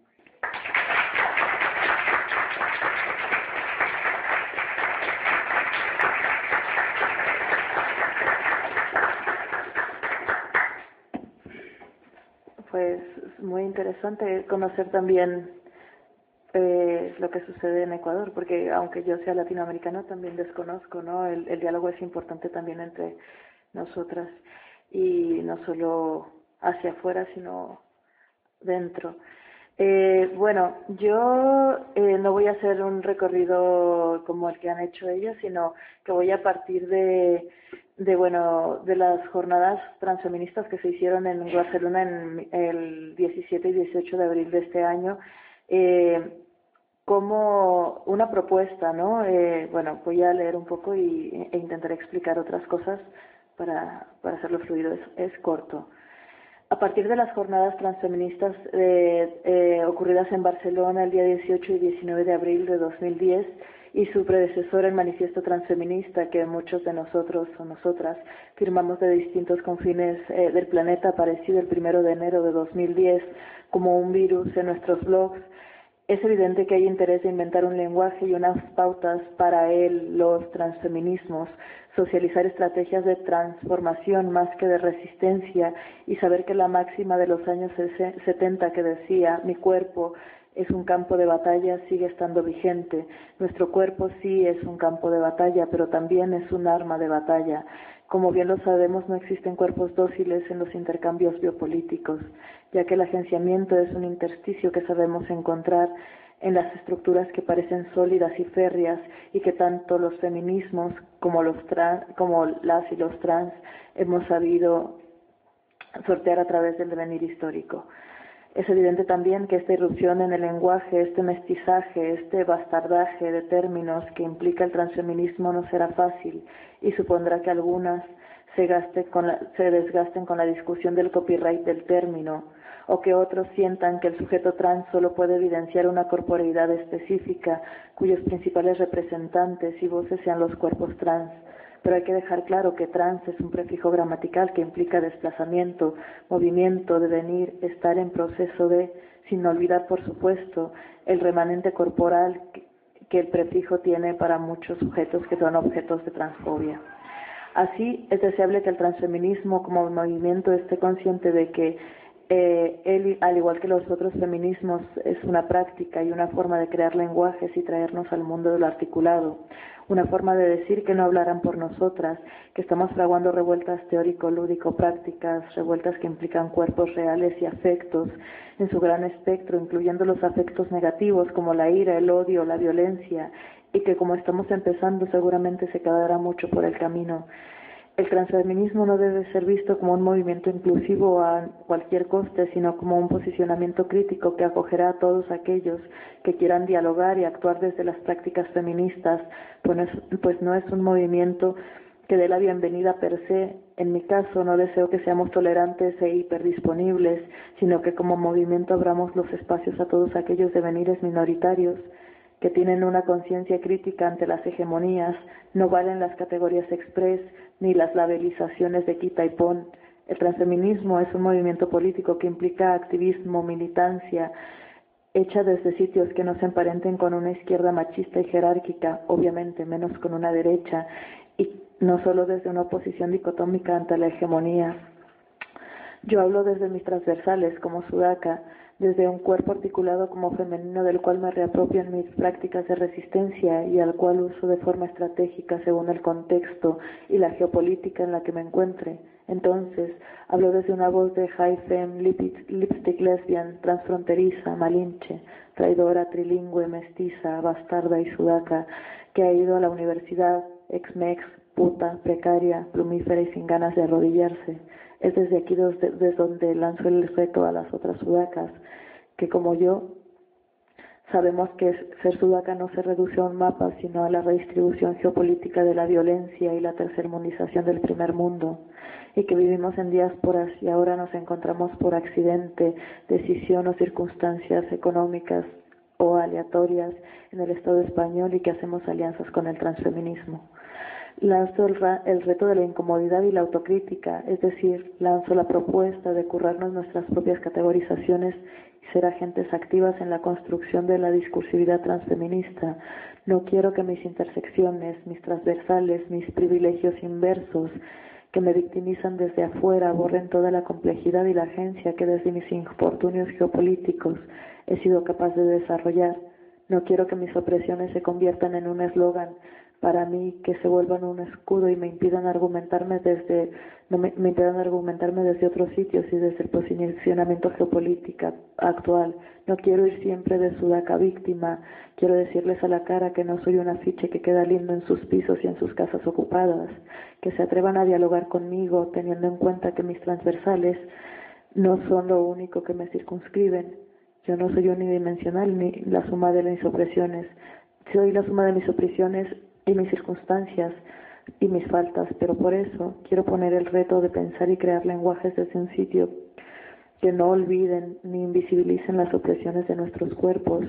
Pues muy interesante conocer también eh, lo que sucede en Ecuador, porque aunque yo sea latinoamericana también desconozco, ¿no? El, el diálogo es importante también entre nosotras y no solo hacia afuera, sino dentro. Eh, bueno, yo eh, no voy a hacer un recorrido como el que han hecho ellos, sino que voy a partir de, de bueno, de las jornadas transfeministas que se hicieron en Barcelona en el diecisiete y dieciocho de abril de este año, eh, como una propuesta, ¿no? Eh, bueno, voy a leer un poco y, e intentaré explicar otras cosas para, para hacerlo fluido, es, es corto. A partir de las jornadas transfeministas eh, eh, ocurridas en Barcelona el día dieciocho y diecinueve de abril de dos mil diez y su predecesor, el Manifiesto Transfeminista, que muchos de nosotros o nosotras firmamos de distintos confines eh, del planeta, aparecido el primero de enero de dos mil diez como un virus en nuestros blogs, es evidente que hay interés de inventar un lenguaje y unas pautas para él, los transfeminismos, socializar estrategias de transformación más que de resistencia y saber que la máxima de los años setenta que decía mi cuerpo es un campo de batalla sigue estando vigente. Nuestro cuerpo sí es un campo de batalla, pero también es un arma de batalla. Como bien lo sabemos, no existen cuerpos dóciles en los intercambios biopolíticos, ya que el agenciamiento es un intersticio que sabemos encontrar en las estructuras que parecen sólidas y férreas y que tanto los feminismos como, los trans, como las y los trans hemos sabido sortear a través del devenir histórico. Es evidente también que esta irrupción en el lenguaje, este mestizaje, este bastardaje de términos que implica el transfeminismo no será fácil y supondrá que algunas se, gaste con la, se desgasten con la discusión del copyright del término, o que otros sientan que el sujeto trans solo puede evidenciar una corporeidad específica cuyos principales representantes y voces sean los cuerpos trans. Pero hay que dejar claro que trans es un prefijo gramatical que implica desplazamiento, movimiento, devenir, estar en proceso de, sin olvidar por supuesto el remanente corporal que, que el prefijo tiene para muchos sujetos que son objetos de transfobia. Así, es deseable que el transfeminismo como movimiento esté consciente de que eh, él, al igual que los otros feminismos, es una práctica y una forma de crear lenguajes y traernos al mundo de lo articulado. Una forma de decir que no hablarán por nosotras, que estamos fraguando revueltas teórico-lúdico-prácticas, revueltas que implican cuerpos reales y afectos en su gran espectro, incluyendo los afectos negativos como la ira, el odio, la violencia, y que como estamos empezando seguramente se quedará mucho por el camino. El transfeminismo no debe ser visto como un movimiento inclusivo a cualquier coste, sino como un posicionamiento crítico que acogerá a todos aquellos que quieran dialogar y actuar desde las prácticas feministas, pues no es, pues no es un movimiento que dé la bienvenida per se. En mi caso, no deseo que seamos tolerantes e hiperdisponibles, sino que como movimiento abramos los espacios a todos aquellos devenires minoritarios que tienen una conciencia crítica ante las hegemonías. No valen las categorías express ni las labelizaciones de quita y pon. El transfeminismo es un movimiento político que implica activismo, militancia, hecha desde sitios que no se emparenten con una izquierda machista y jerárquica, obviamente menos con una derecha, y no solo desde una oposición dicotómica ante la hegemonía. Yo hablo desde mis transversales como sudaca, desde un cuerpo articulado como femenino del cual me reapropio en mis prácticas de resistencia y al cual uso de forma estratégica según el contexto y la geopolítica en la que me encuentre. Entonces, hablo desde una voz de high femme, lipstick lesbian, transfronteriza, malinche, traidora, trilingüe, mestiza, bastarda y sudaca, que ha ido a la universidad, ex-mex, puta, precaria, plumífera y sin ganas de arrodillarse. Es desde aquí desde, desde donde lanzo el reto a las otras sudacas, que como yo, sabemos que ser sudaca no se reduce a un mapa, sino a la redistribución geopolítica de la violencia y la tercermundización del primer mundo, y que vivimos en diásporas y ahora nos encontramos por accidente, decisión o circunstancias económicas o aleatorias en el Estado español y que hacemos alianzas con el transfeminismo. Lanzo el, el reto de la incomodidad y la autocrítica, es decir, lanzo la propuesta de currarnos nuestras propias categorizaciones y ser agentes activas en la construcción de la discursividad transfeminista. No quiero que mis intersecciones, mis transversales, mis privilegios inversos, que me victimizan desde afuera, borren toda la complejidad y la agencia que desde mis infortunios geopolíticos he sido capaz de desarrollar. No quiero que mis opresiones se conviertan en un eslogan para mí, que se vuelvan un escudo y me impidan argumentarme desde no me, me impidan argumentarme desde otros sitios y desde el posicionamiento geopolítico actual. No quiero ir siempre de sudaca víctima, quiero decirles a la cara que no soy un afiche que queda lindo en sus pisos y en sus casas ocupadas, que se atrevan a dialogar conmigo teniendo en cuenta que mis transversales no son lo único que me circunscriben. Yo no soy unidimensional ni la suma de mis opresiones, soy la suma de mis opresiones y mis circunstancias y mis faltas, pero por eso quiero poner el reto de pensar y crear lenguajes desde un sitio que no olviden ni invisibilicen las opresiones de nuestros cuerpos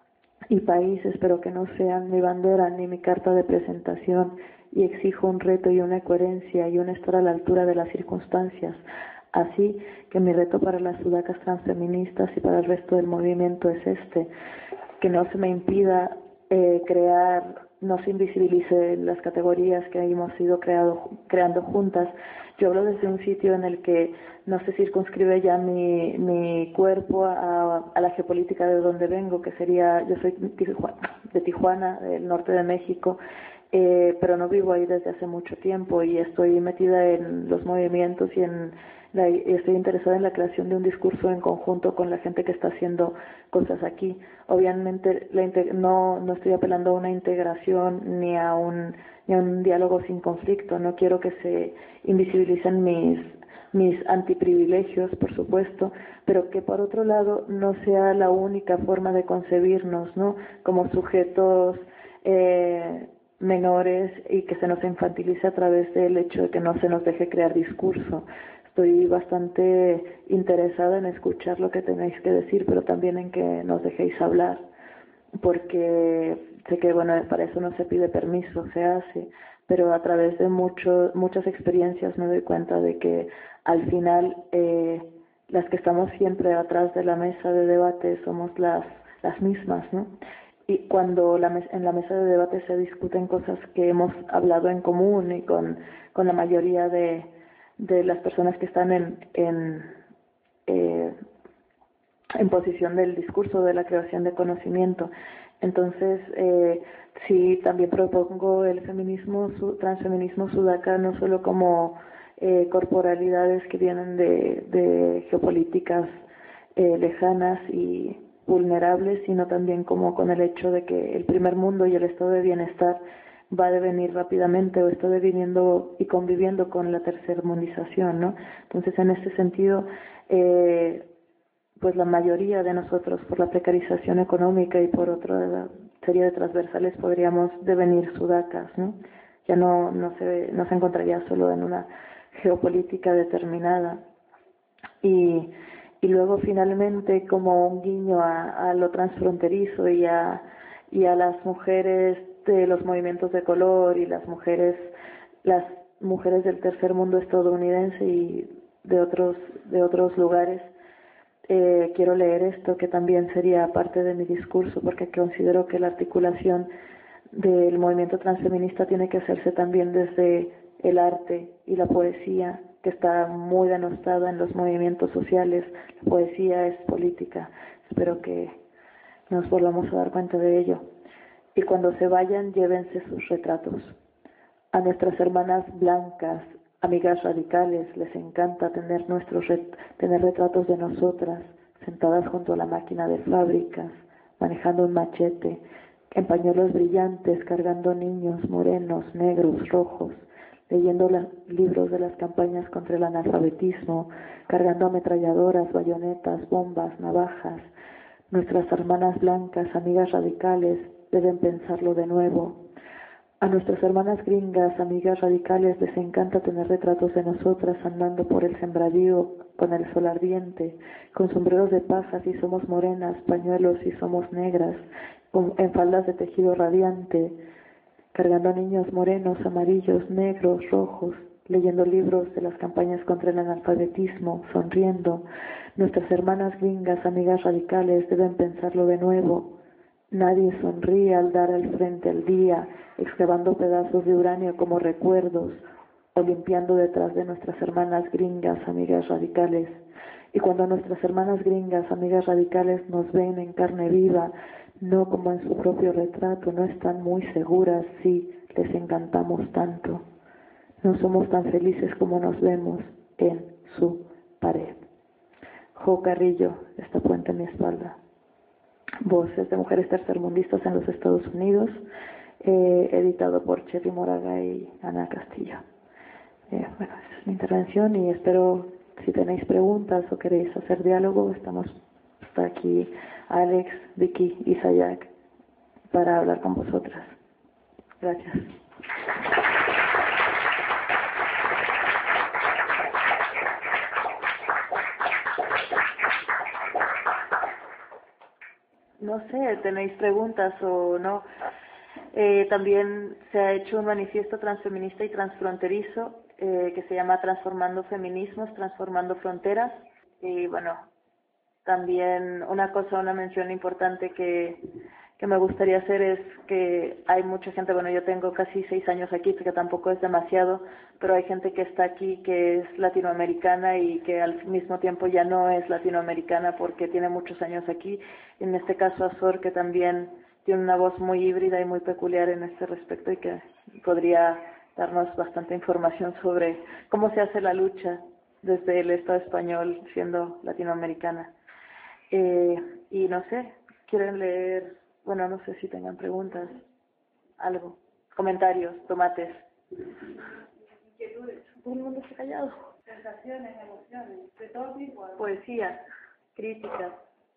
y países, pero que no sean mi bandera ni mi carta de presentación, y exijo un reto y una coherencia y un estar a la altura de las circunstancias. Así que mi reto para las sudacas transfeministas y para el resto del movimiento es este, que no se me impida eh, crear, no se invisibilice las categorías que hemos ido creado, creando juntas. Yo hablo desde un sitio en el que no se circunscribe ya mi, mi cuerpo a, a la geopolítica de donde vengo, que sería, yo soy de Tijuana, del norte de México, eh, pero no vivo ahí desde hace mucho tiempo y estoy metida en los movimientos y en la, estoy interesada en la creación de un discurso en conjunto con la gente que está haciendo cosas aquí. Obviamente la no, no estoy apelando a una integración ni a un, ni a un diálogo sin conflicto. No quiero que se invisibilicen mis, mis antiprivilegios, por supuesto, pero que por otro lado no sea la única forma de concebirnos, ¿no? Como sujetos eh, menores y que se nos infantilice a través del hecho de que no se nos deje crear discurso. Estoy bastante interesada en escuchar lo que tenéis que decir, pero también en que nos dejéis hablar, porque sé que bueno, para eso no se pide permiso, se hace, pero a través de mucho, muchas experiencias me doy cuenta de que al final eh, las que estamos siempre atrás de la mesa de debate somos las, las mismas, ¿no? Y cuando la mes, en la mesa de debate se discuten cosas que hemos hablado en común y con, con la mayoría de de las personas que están en en, eh, en posición del discurso, de la creación de conocimiento. Entonces, eh, sí, también propongo el feminismo, su, transfeminismo sudaca, no solo como eh, corporalidades que vienen de, de geopolíticas eh, lejanas y vulnerables, sino también como con el hecho de que el primer mundo y el estado de bienestar va a devenir rápidamente o está deviniendo y conviviendo con la tercermundización, ¿no? Entonces, en este sentido, eh, pues la mayoría de nosotros, por la precarización económica y por otra serie de transversales, podríamos devenir sudacas, ¿no? Ya no, no, se, no se encontraría solo en una geopolítica determinada. Y, y luego, finalmente, como un guiño a, a lo transfronterizo y a y a las mujeres de los movimientos de color y las mujeres, las mujeres del tercer mundo estadounidense y de otros, de otros lugares. Eh, quiero leer esto, que también sería parte de mi discurso, porque considero que la articulación del movimiento transfeminista tiene que hacerse también desde el arte y la poesía, que está muy denostada en los movimientos sociales. La poesía es política. Espero que nos volvamos a dar cuenta de ello. Y cuando se vayan, llévense sus retratos. A nuestras hermanas blancas, amigas radicales, les encanta tener nuestros ret- tener retratos de nosotras, sentadas junto a la máquina de fábricas, manejando un machete, en pañuelos brillantes, cargando niños morenos, negros, rojos, leyendo los libros de las campañas contra el analfabetismo, cargando ametralladoras, bayonetas, bombas, navajas. Nuestras hermanas blancas, amigas radicales, deben pensarlo de nuevo. A nuestras hermanas gringas, amigas radicales, les encanta tener retratos de nosotras andando por el sembradío con el sol ardiente, con sombreros de paja si somos morenas, pañuelos si somos negras, con, en faldas de tejido radiante, cargando a niños morenos, amarillos, negros, rojos, leyendo libros de las campañas contra el analfabetismo, sonriendo. Nuestras hermanas gringas, amigas radicales, deben pensarlo de nuevo. Nadie sonríe al dar al frente al día, excavando pedazos de uranio como recuerdos, o limpiando detrás de nuestras hermanas gringas, amigas radicales. Y cuando nuestras hermanas gringas, amigas radicales, nos ven en carne viva, no como en su propio retrato, no están muy seguras si les encantamos tanto. No somos tan felices como nos vemos en su pared. Jo Carrillo, esta puente en mi espalda. Voces de mujeres tercermundistas en los Estados Unidos, eh, editado por Cherry Moraga y Ana Castillo. Eh, bueno, esa es mi intervención y espero, si tenéis preguntas o queréis hacer diálogo, estamos está aquí Alex, Vicky y Sayak para hablar con vosotras. Gracias. No sé, tenéis preguntas o no. Eh, también se ha hecho un manifiesto transfeminista y transfronterizo eh, que se llama Transformando Feminismos, Transformando Fronteras. Y bueno, también una cosa, una mención importante que, que me gustaría hacer es que hay mucha gente, bueno, yo tengo casi seis años aquí, que tampoco es demasiado, pero hay gente que está aquí que es latinoamericana y que al mismo tiempo ya no es latinoamericana porque tiene muchos años aquí. En este caso Azor, que también tiene una voz muy híbrida y muy peculiar en este respecto y que podría darnos bastante información sobre cómo se hace la lucha desde el Estado español siendo latinoamericana. Eh, y no sé, ¿quieren leer? Bueno, no sé si tengan preguntas, algo, comentarios, tomates. Inquietudes. Todo el mundo está callado. Sensaciones, emociones, de todo tipo. Poesía, crítica.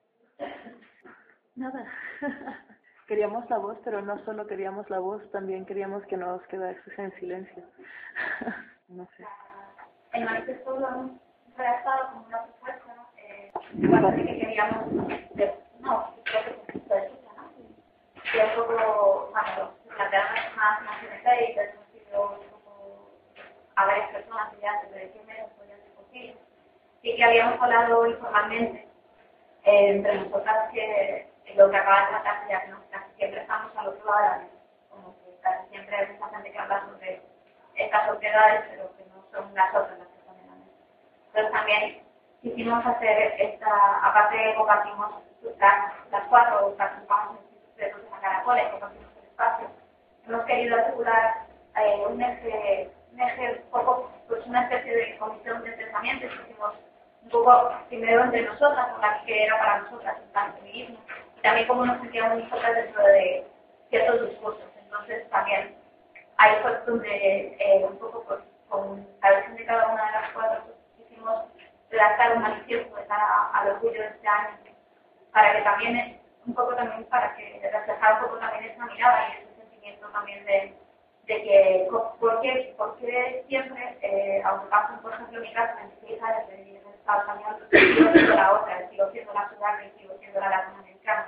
Nada. Queríamos la voz, pero no solo queríamos la voz, también queríamos que nos quedase en silencio. No sé. El manifiesto lo hemos redactado como una propuesta, ¿no? Eh, igual que queríamos, de, no, creo que se puede decir, ¿no? Y un poco, bueno, planteamos más nacionales y hemos sido un poco a varias personas ya antes de qué medios podían ser posibles. Y que habíamos hablado informalmente eh, entre nosotras que lo que acaba de tratarse ya que no, casi siempre estamos al otro lado de la mesa, como que casi siempre hay mucha gente que habla sobre estas sociedades, pero que no son las otras las que están en la mesa. Entonces también quisimos hacer esta, aparte de compartimos las, las cuatro, participamos en el de Caracoles, compartimos el espacio, hemos querido asegurar eh, un eje, un eje un poco, pues una especie de comisión de pensamiento, hicimos un poco primero entre nosotras, con la que era para nosotras el transfeminismo, y también como nos sentíamos nosotras dentro de ciertos discursos. Entonces también ahí fue donde eh, un poco pues, con la versión de cada una de las cuatro pues, quisimos redactar un manifiesto de cara al orgullo de este año, para que también, un poco también para que reflejara un poco también esa mirada y ese sentimiento también de, de que, ¿por qué, por qué siempre, eh, aunque pasen, por ejemplo, en mi caso, veintiséis años de vivir en el Estado español, sigo siendo la otra, sigo siendo la sudana y sigo siendo la latinoamericana?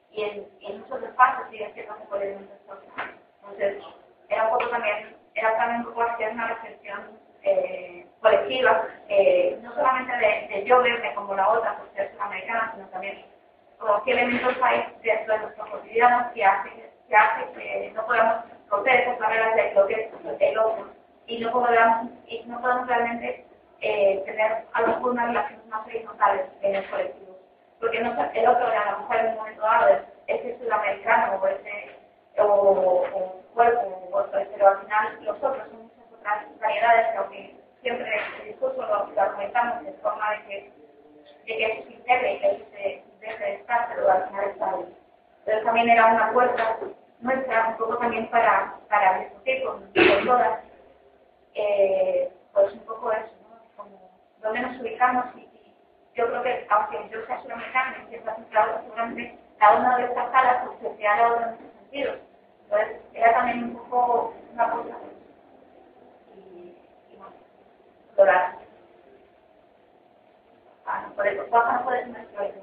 y en, y en muchos espacios siguen siendo un poco elementos sociales. Entonces, era un poco también, era también un poco hacer una reflexión eh, colectiva, eh, no solamente de, de yo verme como la otra por ser sudamericana, sino también como qué elementos hay dentro de nuestro cotidiano que hace que, que, hace que no podamos romper esas barreras de lo que es el otro y no podamos, y no podamos realmente eh, tener a lo mejor unas relaciones más horizontales en el colectivo. Porque no, el otro, a lo mejor en un momento dado, es ese sudamericano o ese o, o cuerpo o otro, pero al final los otros son muchas otras variedades que aunque siempre el discurso lo, lo argumentamos de forma de que, de que eso se integre y que eso se deje de estar, pero al final está ahí. Entonces también era una puerta nuestra, un poco también para, para discutir con, con todas, eh, pues un poco eso, ¿no? Como dónde nos ubicamos y, y yo creo que aunque yo sea sudamericana y sienta siempre otra, seguramente cada una de estas salas pues, se ha dado en muchos sentidos. Entonces era también un poco una cosa y, y bueno, explorar. Ah, no, por eso, Juanja no puede ser nuestro ejemplo.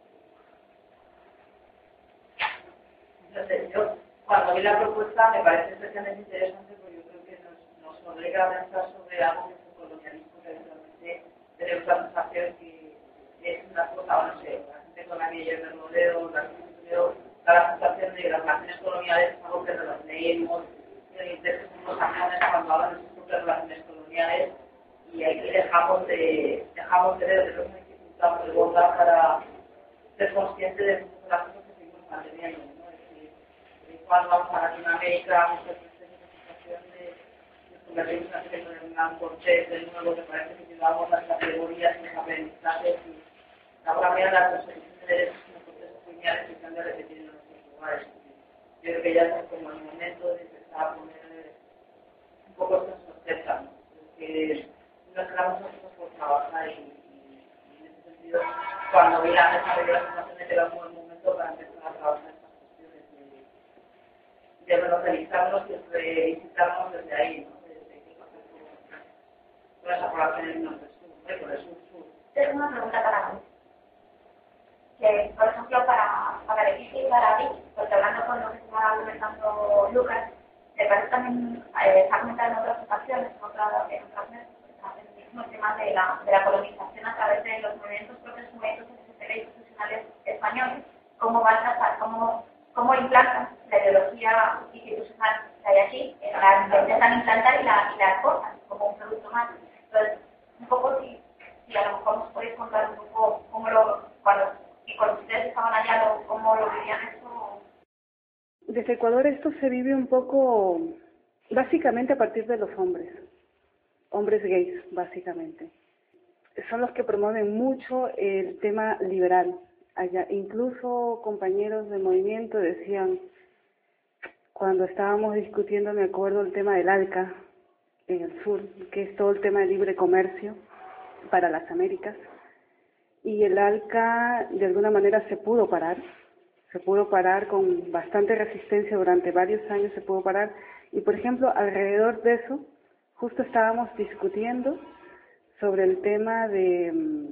Entonces, yo, cuando vi la propuesta, me parece especialmente interesante porque yo creo que nos, nos obliga a pensar sobre algo que es el colonialismo, que realmente tenemos la sensación que es una cosa, no sé, la gente con la que yo me rodeo, la gente que yo, da la sensación de que las relaciones coloniales es algo que nos leemos, que somos ajenos cuando hablan de sus propias relaciones coloniales y aquí dejamos de, dejamos de ver, tenemos una dificultad muy gorda para ser conscientes de las cosas que seguimos manteniendo. Cuando vamos a Latinoamérica, muchas veces hay una situación de nos convertimos en un cortés de nuevo que parece que llevamos las categorías y los aprendizajes y de alguna manera la consecución de derechos como procesos lineales que se han de repetir en nuestros lugares. Yo creo que ya es como el momento de empezar a poner un poco esta sospecha, ¿no? Que no esperamos nosotros por trabajar y, y, y en ese sentido, cuando vi la mesa de la sensación de que era un buen momento para empezar a trabajar de relocalizarnos y revisitarnos desde ahí, ¿no? Desde qué pasa con, con esa población en el norte sur, por el sur-sur. Tengo una pregunta para mí. Que, por ejemplo, para, para Leticia y para ti, porque hablando con lo que estaba comentando Lucas, me parece también, eh, se ha comentado en otras ocasiones, en otras, en otras mesas, el mismo tema de la, de la colonización a través de los movimientos, propios movimientos institucionales españoles, cómo van a pasar, cómo cómo implantan la ideología institucional que hay aquí, la intentan implantar y la, y la exportan como un producto más. Entonces, un poco si, si a lo mejor nos podéis contar un poco cómo lo, cuando, y cuando ustedes estaban allá, lo, cómo lo vivían esto. Desde Ecuador esto se vive un poco, básicamente a partir de los hombres, hombres gays, básicamente. Son los que promueven mucho el tema liberal. Allá, incluso compañeros del movimiento decían, cuando estábamos discutiendo, me acuerdo, el tema del ALCA en el sur, que es todo el tema de libre comercio para las Américas, y el ALCA de alguna manera se pudo parar, se pudo parar con bastante resistencia durante varios años, se pudo parar, y por ejemplo, alrededor de eso, justo estábamos discutiendo sobre el tema de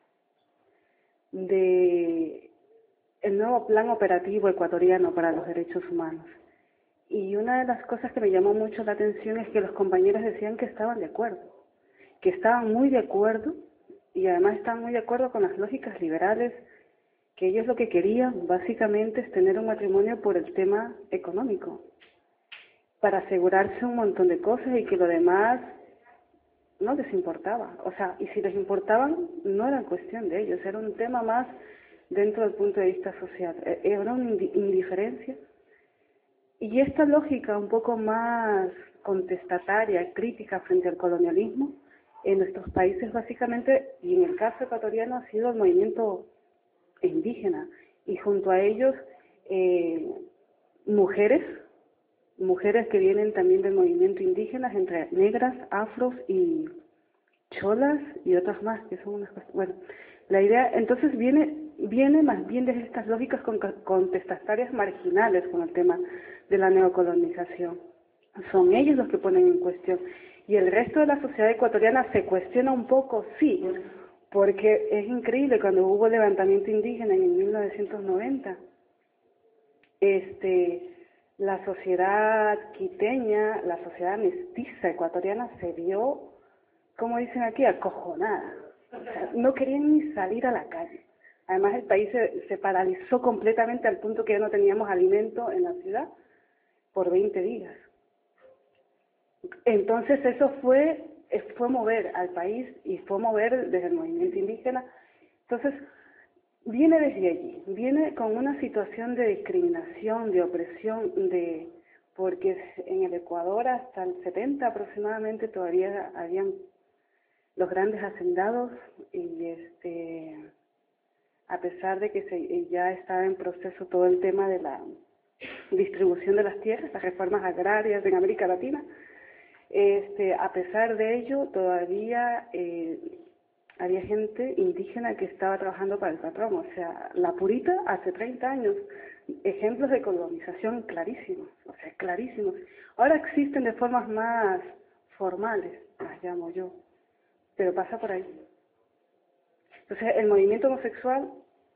de el nuevo plan operativo ecuatoriano para los derechos humanos. Y una de las cosas que me llamó mucho la atención es que los compañeros decían que estaban de acuerdo, que estaban muy de acuerdo y además estaban muy de acuerdo con las lógicas liberales, que ellos lo que querían básicamente es tener un matrimonio por el tema económico, para asegurarse un montón de cosas y que lo demás no les importaba, o sea, y si les importaban no era cuestión de ellos, era un tema más dentro del punto de vista social, era una indiferencia. Y esta lógica un poco más contestataria, crítica frente al colonialismo, en nuestros países básicamente, y en el caso ecuatoriano, ha sido el movimiento indígena, y junto a ellos eh, mujeres, mujeres que vienen también del movimiento indígena, entre negras, afros y cholas y otras más, que son unas cosas. Bueno, la idea entonces viene viene más bien desde estas lógicas contestatarias marginales con el tema de la neocolonización. Son ellos los que ponen en cuestión. Y el resto de la sociedad ecuatoriana se cuestiona un poco, sí, porque es increíble, cuando hubo levantamiento indígena en mil novecientos noventa, este, la sociedad quiteña, la sociedad mestiza ecuatoriana se vio, como dicen aquí, acojonada. O sea, no querían ni salir a la calle. Además, el país se, se paralizó completamente al punto que ya no teníamos alimento en la ciudad por veinte días. Entonces, eso fue, fue mover al país y fue mover desde el movimiento indígena. Entonces, viene desde allí, viene con una situación de discriminación, de opresión, de porque en el Ecuador hasta el setenta aproximadamente todavía habían los grandes hacendados y este a pesar de que se, ya estaba en proceso todo el tema de la distribución de las tierras, las reformas agrarias en América Latina, este a pesar de ello todavía eh, había gente indígena que estaba trabajando para el patrón, o sea, la purita hace treinta años, ejemplos de colonización clarísimos, o sea, clarísimos. Ahora existen de formas más formales, las llamo yo, pero pasa por ahí. Entonces, el movimiento homosexual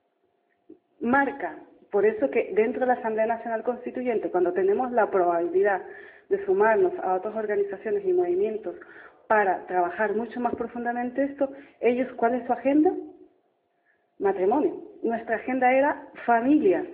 marca, por eso que dentro de la Asamblea Nacional Constituyente, cuando tenemos la probabilidad de sumarnos a otras organizaciones y movimientos para trabajar mucho más profundamente esto, ellos, ¿cuál es su agenda? Matrimonio. Nuestra agenda era familia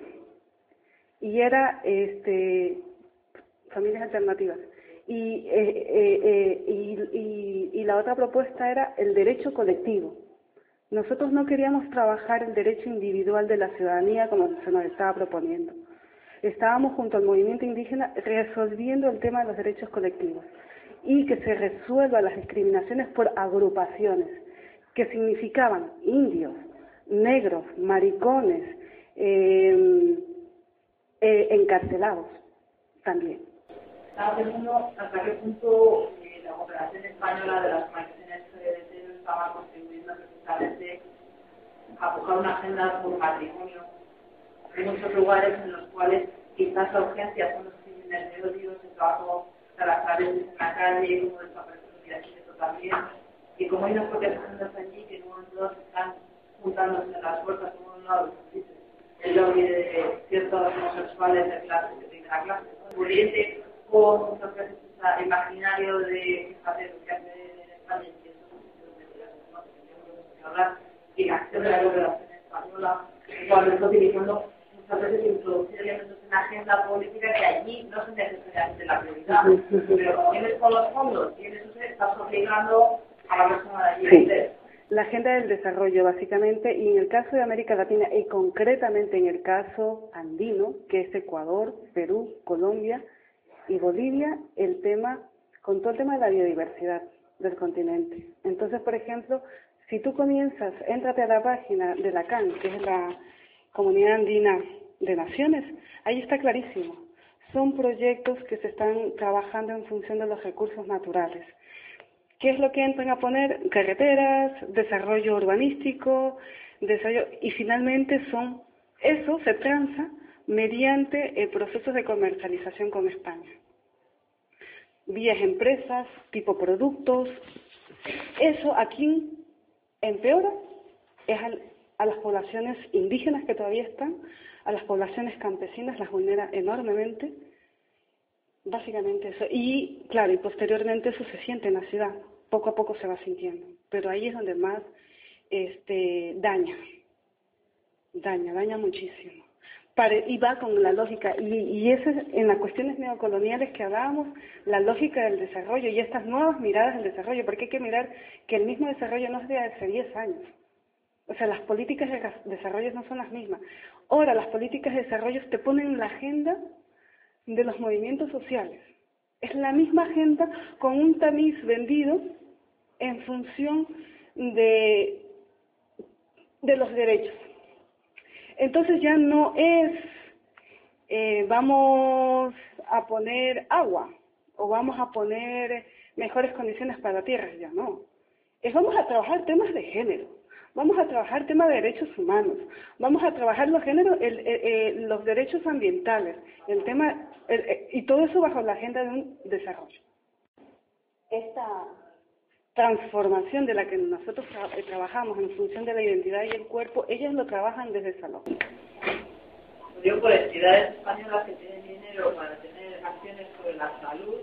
y era este familias alternativas y, eh, eh, eh, y, y, y la otra propuesta era el derecho colectivo. Nosotros no queríamos trabajar el derecho individual de la ciudadanía como se nos estaba proponiendo. Estábamos junto al movimiento indígena resolviendo el tema de los derechos colectivos y que se resuelvan las discriminaciones por agrupaciones, que significaban indios, negros, maricones, eh, eh, encarcelados también. Estaba pensando hasta qué punto eh, la cooperación española de las organizaciones L G B T estaba contribuyendo precisamente a buscar una agenda por matrimonio. Hay muchos lugares en los cuales quizás la urgencia son los crímenes de odio, el trabajo de las paredes en la calle, como desaparecer y eso también. Y como hay unas propias agendas allí que en un momento están juntándose en las fuerzas, por un lado, el lobby de ciertos homosexuales de clase, de primera clase, muriente con muchas veces ese imaginario de fíjate lo que hace en España y eso no hablar y la acción de la cooperación española cuando está utilizando muchas veces introducir elementos en la agenda política que allí no son necesariamente la prioridad, pero como vienes con los fondos y en eso se estás obligando a la persona de allí. Sí. La agenda del desarrollo, básicamente, y en el caso de América Latina, y concretamente en el caso andino, que es Ecuador, Perú, Colombia y Bolivia, el tema, con todo el tema de la biodiversidad del continente. Entonces, por ejemplo, si tú comienzas, éntrate a la página de la C A N, que es la Comunidad Andina de Naciones, ahí está clarísimo. Son proyectos que se están trabajando en función de los recursos naturales. ¿Qué es lo que entran a poner? Carreteras, desarrollo urbanístico, desarrollo, y finalmente son, eso se transa mediante el proceso de comercialización con España. Vías empresas, tipo productos, eso aquí empeora es al, a las poblaciones indígenas que todavía están, a las poblaciones campesinas las vulnera enormemente, básicamente eso. Y claro, y posteriormente eso se siente en la ciudad, poco a poco se va sintiendo, pero ahí es donde más este, daña, daña, daña muchísimo. Pare, y va con la lógica, y, y eso es en las cuestiones neocoloniales que hablábamos, la lógica del desarrollo y estas nuevas miradas del desarrollo, porque hay que mirar que el mismo desarrollo no es de hace diez años. O sea, las políticas de desarrollo no son las mismas. Ahora, las políticas de desarrollo te ponen en la agenda de los movimientos sociales. Es la misma agenda con un tamiz vendido en función de, de los derechos. Entonces ya no es eh, vamos a poner agua o vamos a poner mejores condiciones para la tierra, ya no. Es vamos a trabajar temas de género, vamos a trabajar temas de derechos humanos, vamos a trabajar los géneros, el, el, el, los derechos ambientales, el tema el, el, y todo eso bajo la agenda de un desarrollo. Esta transformación de la que nosotros tra trabajamos en función de la identidad y el cuerpo, ellos lo trabajan desde esa lógica. digo por entidades españolas que tienen dinero para tener acciones sobre la salud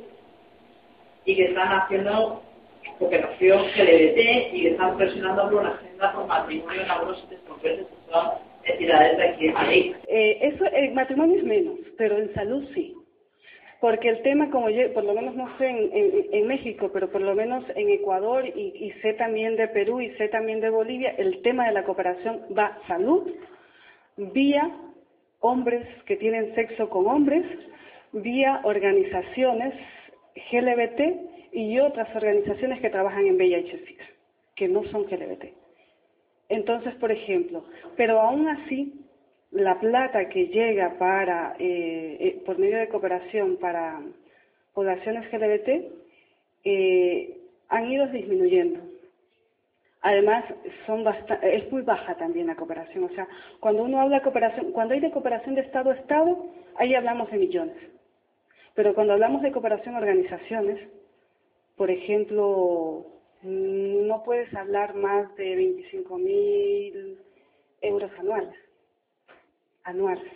y que están haciendo operación L G B T y que están presionando por una agenda por matrimonio en algunos sitios concretos que son entidades de aquí de Madrid. Eh, eso, el matrimonio es menos, pero en salud sí. Porque el tema, como yo, por lo menos no sé en, en, en México, pero por lo menos en Ecuador y, y sé también de Perú y sé también de Bolivia, el tema de la cooperación va salud, vía hombres que tienen sexo con hombres, vía organizaciones G L B T y otras organizaciones que trabajan en V I H SIDA, que no son G L B T. Entonces, por ejemplo, pero aún así, la plata que llega para eh, eh, por medio de cooperación para poblaciones G L B T eh, han ido disminuyendo. Además, son bastante, es muy baja también la cooperación. O sea, cuando uno habla de cooperación, cuando hay de cooperación de Estado a Estado, ahí hablamos de millones. Pero cuando hablamos de cooperación a organizaciones, por ejemplo, no puedes hablar más de veinticinco mil euros anuales. anuales.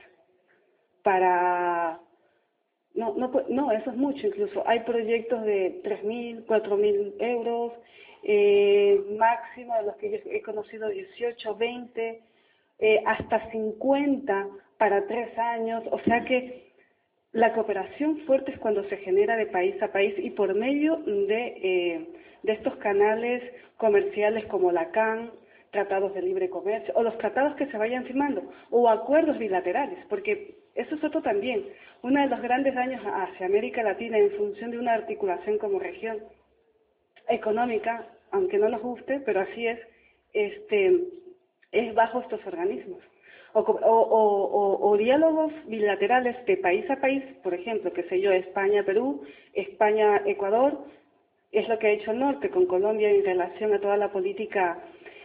Para... No, no, no, eso es mucho incluso. Hay proyectos de tres mil, cuatro mil euros, eh, máximo de los que yo he conocido dieciocho, veinte, eh, hasta cincuenta para tres años. O sea que la cooperación fuerte es cuando se genera de país a país y por medio de, eh, de estos canales comerciales como la C A N, tratados de libre comercio, o los tratados que se vayan firmando, o acuerdos bilaterales, porque eso es otro también. Uno de los grandes daños hacia América Latina en función de una articulación como región económica, aunque no nos guste, pero así es, este, es bajo estos organismos. O, o, o, o, o diálogos bilaterales de país a país, por ejemplo, que sé yo, España-Perú, España-Ecuador, es lo que ha hecho el norte con Colombia en relación a toda la política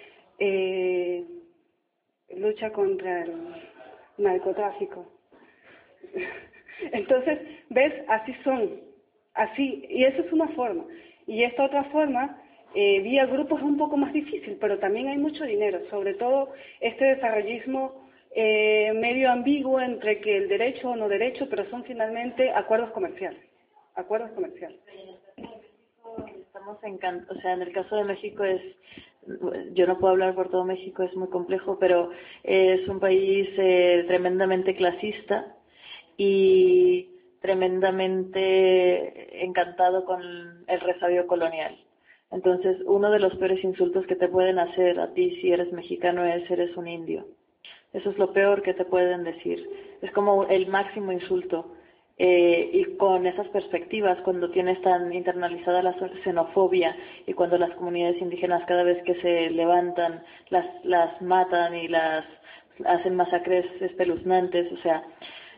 Eh, lucha contra el narcotráfico. Entonces, ves, así son, así, y eso es una forma. Y esta otra forma, eh, vía grupos es un poco más difícil, pero también hay mucho dinero, sobre todo este desarrollismo eh, medio ambiguo entre que el derecho o no derecho, pero son finalmente acuerdos comerciales, acuerdos comerciales. Estamos encantados, o sea, en el caso de México es, yo no puedo hablar por todo México, es muy complejo, pero es un país eh, tremendamente clasista y tremendamente encantado con el resabio colonial. Entonces, uno de los peores insultos que te pueden hacer a ti si eres mexicano es eres un indio. Eso es lo peor que te pueden decir. Es como el máximo insulto. Eh, y con esas perspectivas, cuando tienes tan internalizada la xenofobia y cuando las comunidades indígenas cada vez que se levantan las, las matan y las hacen masacres espeluznantes, o sea,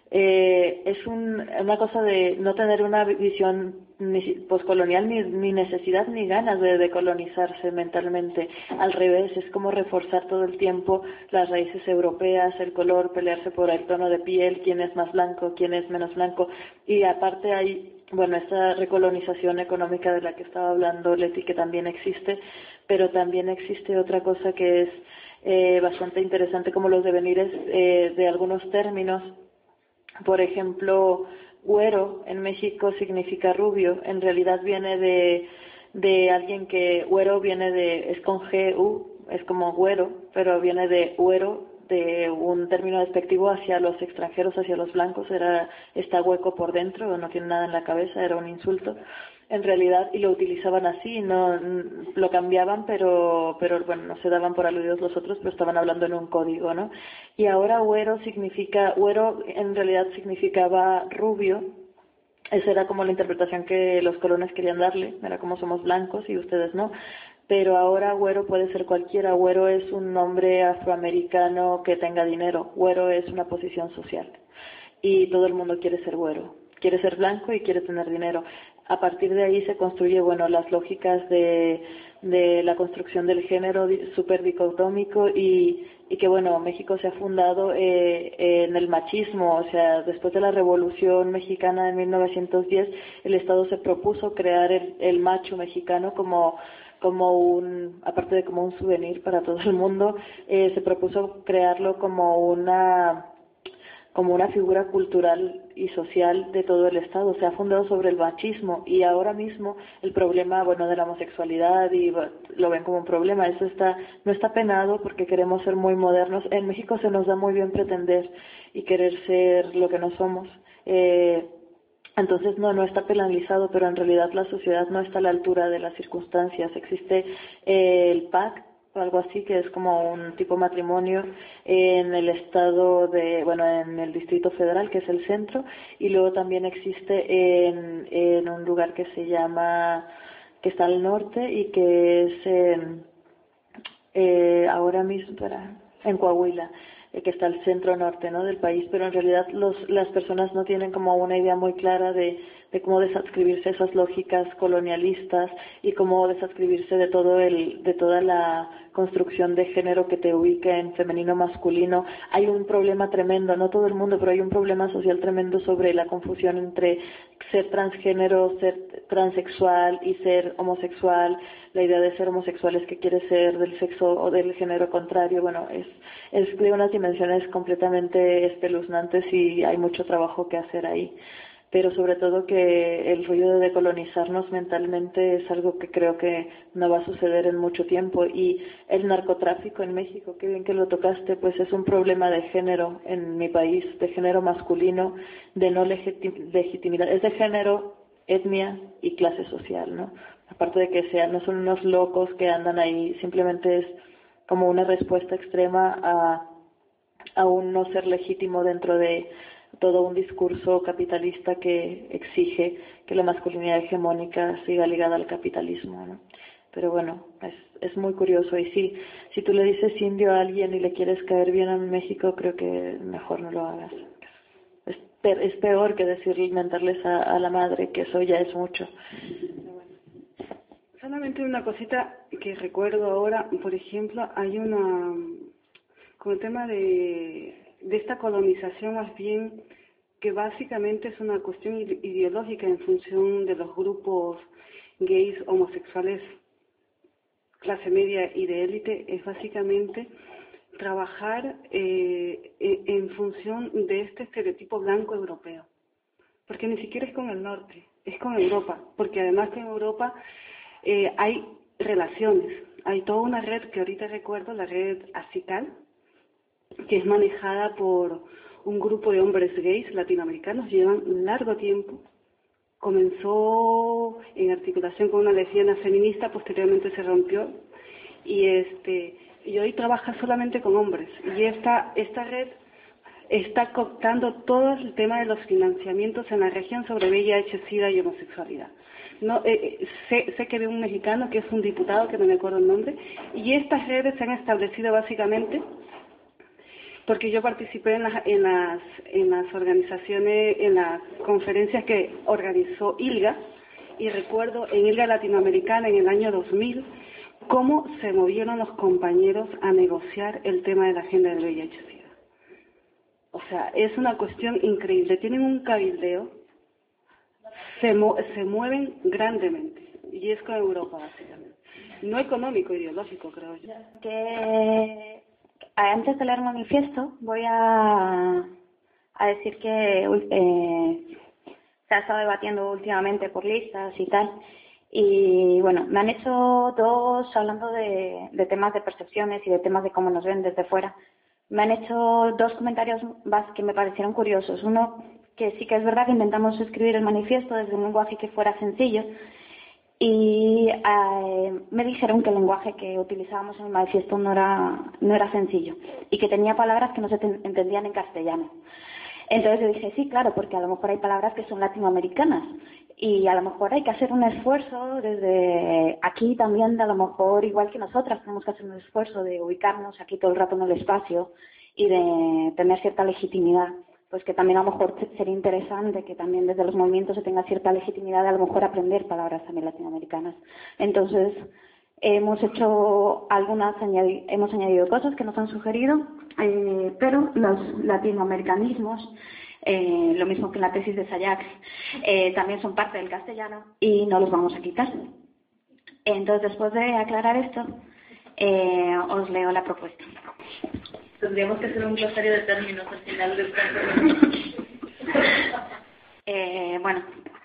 eh, es un, una cosa de no tener una visión ni poscolonial ni, ni necesidad ni ganas de decolonizarse mentalmente. Al revés, es como reforzar todo el tiempo las raíces europeas, el color, pelearse por el tono de piel, quién es más blanco, quién es menos blanco. Y aparte hay, bueno, esta recolonización económica de la que estaba hablando Leti, que también existe, pero también existe otra cosa que es eh, bastante interesante, como los devenires eh, de algunos términos. Por ejemplo, güero en México significa rubio. En realidad viene de, de alguien que, güero viene de, es con G U, es como güero, pero viene de güero, de un término despectivo hacia los extranjeros, hacia los blancos. Era, está hueco por dentro, no tiene nada en la cabeza, era un insulto. En realidad, y lo utilizaban así, no lo cambiaban, pero pero bueno, no se daban por aludidos los otros, pero estaban hablando en un código, ¿no? Y ahora güero significa, güero en realidad significaba rubio. Esa era como la interpretación que los colones querían darle, era como somos blancos y ustedes no. Pero ahora güero puede ser cualquiera. Güero es un nombre afroamericano que tenga dinero. Güero es una posición social. Y todo el mundo quiere ser güero. Quiere ser blanco y quiere tener dinero. A partir de ahí se construye, bueno, las lógicas de, de la construcción del género súper dicotómico y, y que, bueno, México se ha fundado eh, en el machismo. O sea, después de la Revolución Mexicana en mil novecientos diez, el Estado se propuso crear el, el macho mexicano como como un, aparte de como un souvenir para todo el mundo, eh, se propuso crearlo como una como una figura cultural y social de todo el Estado. Se ha fundado sobre el machismo y ahora mismo el problema, bueno, de la homosexualidad y lo ven como un problema. Eso está no está penado porque queremos ser muy modernos. En México se nos da muy bien pretender y querer ser lo que no somos. Eh, Entonces no, no está penalizado, pero en realidad la sociedad no está a la altura de las circunstancias. Existe eh, el P A C o algo así, que es como un tipo matrimonio en el estado de, bueno, en el Distrito Federal, que es el centro, y luego también existe en, en un lugar que se llama, que está al norte y que es en, eh, ahora mismo, para, en Coahuila, que está al centro norte, ¿no?, del país, pero en realidad los, las personas no tienen como una idea muy clara de, de cómo desadscribirse esas lógicas colonialistas y cómo desadscribirse de todo el, de toda la construcción de género que te ubica en femenino masculino. Hay un problema tremendo, no todo el mundo, pero hay un problema social tremendo sobre la confusión entre ser transgénero, ser transexual y ser homosexual. La idea de ser homosexual es que quiere ser del sexo o del género contrario. Bueno, es, es de unas dimensiones completamente espeluznantes y hay mucho trabajo que hacer ahí. Pero sobre todo que el rollo de decolonizarnos mentalmente es algo que creo que no va a suceder en mucho tiempo. Y el narcotráfico en México, qué bien que lo tocaste, pues es un problema de género en mi país, de género masculino, de no legitim- legitimidad, es de género, etnia y clase social, ¿no? Aparte de que sean, no son unos locos que andan ahí, simplemente es como una respuesta extrema a, a un no ser legítimo dentro de todo un discurso capitalista que exige que la masculinidad hegemónica siga ligada al capitalismo, ¿no? Pero bueno, es, es muy curioso. Y sí, si tú le dices indio a alguien y le quieres caer bien en México, creo que mejor no lo hagas. Es, pe- es peor que decirle, mentarles a, a la madre, que eso ya es mucho. Solamente una cosita que recuerdo ahora, por ejemplo, hay una, con el tema de, de esta colonización más bien, que básicamente es una cuestión ideológica en función de los grupos gays, homosexuales, clase media y de élite, es básicamente trabajar eh, en función de este estereotipo blanco europeo. Porque ni siquiera es con el norte, es con Europa, porque además que en Europa eh, hay relaciones, hay toda una red que ahorita recuerdo, la red ACICAL, que es manejada por un grupo de hombres gays latinoamericanos, llevan un largo tiempo. Comenzó en articulación con una lesbiana feminista, posteriormente se rompió y este y hoy trabaja solamente con hombres. Y esta esta red está cooptando todo el tema de los financiamientos en la región sobre V I H, SIDA y homosexualidad. No, eh, sé, sé que de un mexicano que es un diputado, que no me acuerdo el nombre, y estas redes se han establecido básicamente porque yo participé en las, en las, en las organizaciones, en las conferencias que organizó ILGA, y recuerdo en ILGA Latinoamericana en el año dos mil cómo se movieron los compañeros a negociar el tema de la agenda del V I H SIDA. O sea, es una cuestión increíble. Tienen un cabildeo, se, mo se mueven grandemente, y es con Europa básicamente. No económico, ideológico, creo yo. Que antes de leer el manifiesto voy a, a decir que eh, se ha estado debatiendo últimamente por listas y tal, y bueno, me han hecho dos, hablando de, de temas de percepciones y de temas de cómo nos ven desde fuera, me han hecho dos comentarios que me parecieron curiosos. Uno, que sí que es verdad que intentamos escribir el manifiesto desde un lenguaje que fuera sencillo, y eh, me dijeron que el lenguaje que utilizábamos en el manifiesto no era, no era sencillo y que tenía palabras que no se entendían en castellano. Entonces yo dije, sí, claro, porque a lo mejor hay palabras que son latinoamericanas y a lo mejor hay que hacer un esfuerzo desde aquí también, a lo mejor igual que nosotras tenemos que hacer un esfuerzo de ubicarnos aquí todo el rato en el espacio y de tener cierta legitimidad. Pues que también a lo mejor sería interesante que también desde los movimientos se tenga cierta legitimidad de a lo mejor aprender palabras también latinoamericanas. Entonces, hemos hecho algunas, añadi hemos añadido cosas que nos han sugerido, eh, pero los latinoamericanismos, eh, lo mismo que en la tesis de Sayax, eh, también son parte del castellano y no los vamos a quitar. Entonces, después de aclarar esto, eh, os leo la propuesta. Tendríamos que hacer un glosario de términos al final del transfeminismo. eh, bueno,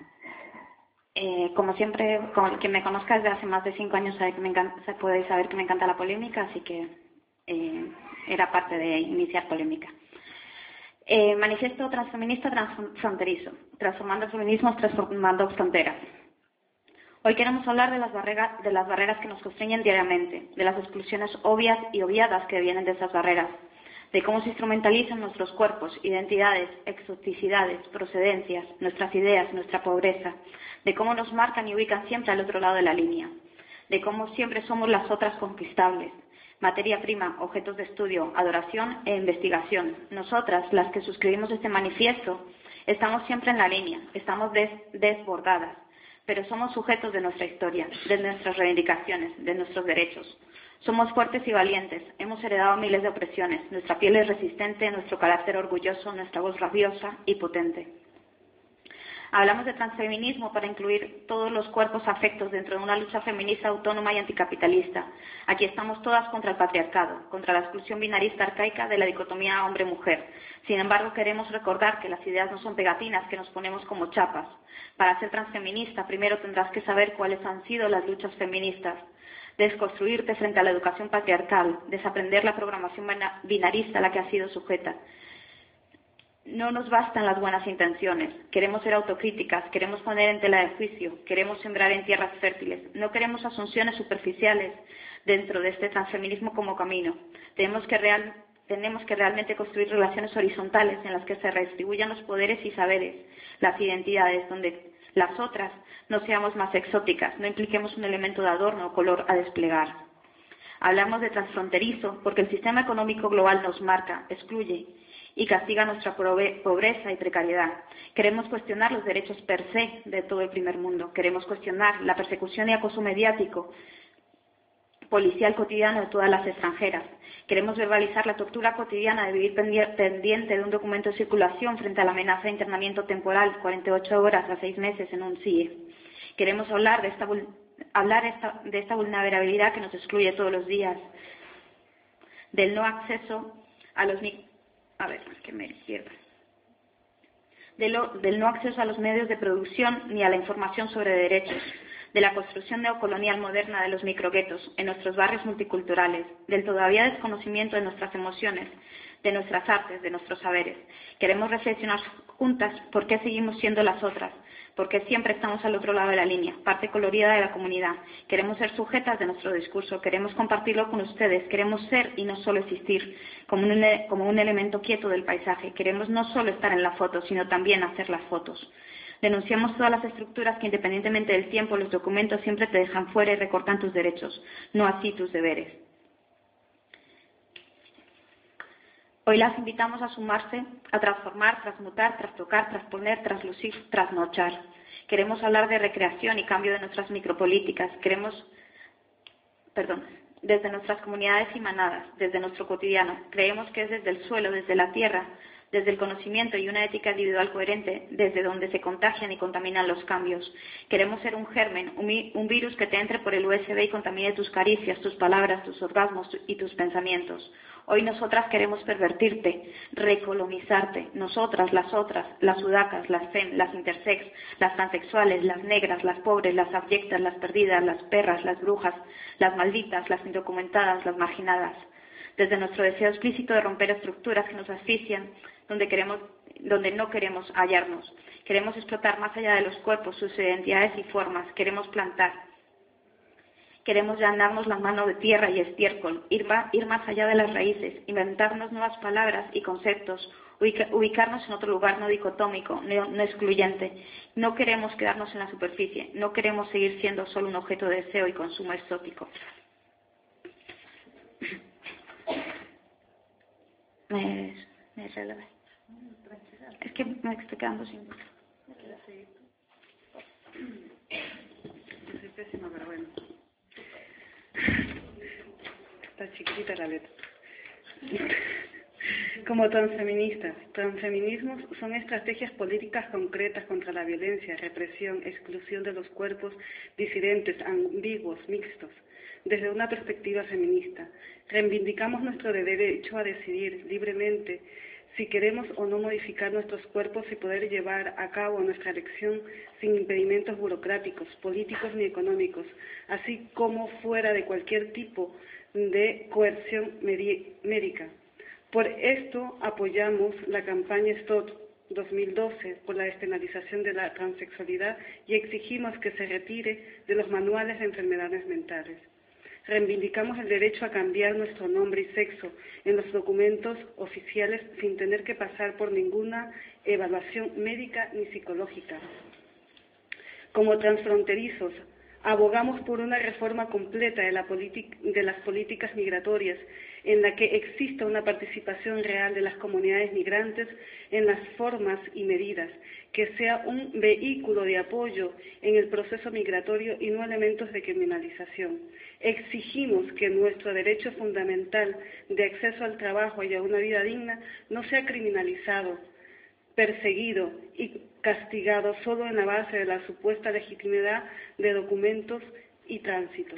eh, como siempre, como quien me conozca desde hace más de cinco años sabe que me encanta, se puede saber que me encanta la polémica, así que eh, era parte de iniciar polémica. Eh, manifiesto transfeminista transfronterizo, transformando feminismos, transformando fronteras. Hoy queremos hablar de las, barreras, de las barreras que nos constreñen diariamente, de las exclusiones obvias y obviadas que vienen de esas barreras, de cómo se instrumentalizan nuestros cuerpos, identidades, exoticidades, procedencias, nuestras ideas, nuestra pobreza, de cómo nos marcan y ubican siempre al otro lado de la línea, de cómo siempre somos las otras conquistables, materia prima, objetos de estudio, adoración e investigación. Nosotras, las que suscribimos este manifiesto, estamos siempre en la línea, estamos des desbordadas, pero somos sujetos de nuestra historia, de nuestras reivindicaciones, de nuestros derechos. Somos fuertes y valientes, hemos heredado miles de opresiones, nuestra piel es resistente, nuestro carácter orgulloso, nuestra voz rabiosa y potente. Hablamos de transfeminismo para incluir todos los cuerpos afectos dentro de una lucha feminista autónoma y anticapitalista. Aquí estamos todas contra el patriarcado, contra la exclusión binarista arcaica de la dicotomía hombre-mujer. Sin embargo, queremos recordar que las ideas no son pegatinas que nos ponemos como chapas. Para ser transfeminista, primero tendrás que saber cuáles han sido las luchas feministas, desconstruirte frente a la educación patriarcal, desaprender la programación binarista a la que has sido sujeta. No nos bastan las buenas intenciones, queremos ser autocríticas, queremos poner en tela de juicio, queremos sembrar en tierras fértiles, no queremos asunciones superficiales dentro de este transfeminismo como camino. Tenemos que, real, tenemos que realmente construir relaciones horizontales en las que se redistribuyan los poderes y saberes, las identidades, donde las otras no seamos más exóticas, no impliquemos un elemento de adorno o color a desplegar. Hablamos de transfronterizo porque el sistema económico global nos marca, excluye y castiga nuestra pobreza y precariedad. Queremos cuestionar los derechos per se de todo el primer mundo. Queremos cuestionar la persecución y acoso mediático, policial cotidiano de todas las extranjeras. Queremos verbalizar la tortura cotidiana de vivir pendiente de un documento de circulación frente a la amenaza de internamiento temporal, cuarenta y ocho horas a seis meses en un C I E. Queremos hablar de esta, hablar esta, de esta vulnerabilidad que nos excluye todos los días, del no acceso a los A ver, que me izquierda. De lo, del no acceso a los medios de producción ni a la información sobre derechos, de la construcción neocolonial moderna de los microguetos en nuestros barrios multiculturales, del todavía desconocimiento de nuestras emociones, de nuestras artes, de nuestros saberes. Queremos reflexionar juntas por qué seguimos siendo las otras, porque siempre estamos al otro lado de la línea, parte colorida de la comunidad. Queremos ser sujetas de nuestro discurso, queremos compartirlo con ustedes, queremos ser y no solo existir como un, como un elemento quieto del paisaje. Queremos no solo estar en la foto, sino también hacer las fotos. Denunciamos todas las estructuras que, independientemente del tiempo, los documentos siempre te dejan fuera y recortan tus derechos, no así tus deberes. Hoy las invitamos a sumarse, a transformar, transmutar, trastocar, transponer, traslucir, trasnochar. Queremos hablar de recreación y cambio de nuestras micropolíticas. Queremos, perdón, desde nuestras comunidades y manadas, desde nuestro cotidiano. Creemos que es desde el suelo, desde la tierra, desde el conocimiento y una ética individual coherente, desde donde se contagian y contaminan los cambios. Queremos ser un germen, un, un virus que te entre por el U S B y contamine tus caricias, tus palabras, tus orgasmos y tus pensamientos. Hoy nosotras queremos pervertirte, recolonizarte. Nosotras, las otras, las sudacas, las fem, las intersex, las transexuales, las negras, las pobres, las abyectas, las perdidas, las perras, las brujas, las malditas, las indocumentadas, las marginadas. Desde nuestro deseo explícito de romper estructuras que nos asfixian, donde, queremos, donde no queremos hallarnos. Queremos explotar más allá de los cuerpos, sus identidades y formas. Queremos plantar. Queremos llenarnos las manos de tierra y estiércol, ir, va, ir más allá de las raíces, inventarnos nuevas palabras y conceptos, ubica, ubicarnos en otro lugar no dicotómico, no, no excluyente. No queremos quedarnos en la superficie, no queremos seguir siendo solo un objeto de deseo y consumo exótico. Me, me releve. Es que me estoy quedando sin... Yo soy pésima, pero bueno. Está chiquitita la letra. Como transfeministas, transfeminismos son estrategias políticas concretas contra la violencia, represión, exclusión de los cuerpos disidentes, ambiguos, mixtos. Desde una perspectiva feminista, reivindicamos nuestro derecho a decidir libremente si queremos o no modificar nuestros cuerpos y poder llevar a cabo nuestra elección sin impedimentos burocráticos, políticos ni económicos, así como fuera de cualquier tipo de coerción médica. Por esto apoyamos la campaña Stop dos mil doce por la despenalización de la transexualidad y exigimos que se retire de los manuales de enfermedades mentales. Reivindicamos el derecho a cambiar nuestro nombre y sexo en los documentos oficiales sin tener que pasar por ninguna evaluación médica ni psicológica. Como transfronterizos, abogamos por una reforma completa de, la de las políticas migratorias en la que exista una participación real de las comunidades migrantes en las formas y medidas, que sea un vehículo de apoyo en el proceso migratorio y no elementos de criminalización. Exigimos que nuestro derecho fundamental de acceso al trabajo y a una vida digna no sea criminalizado, perseguido y castigado solo en la base de la supuesta legitimidad de documentos y tránsitos.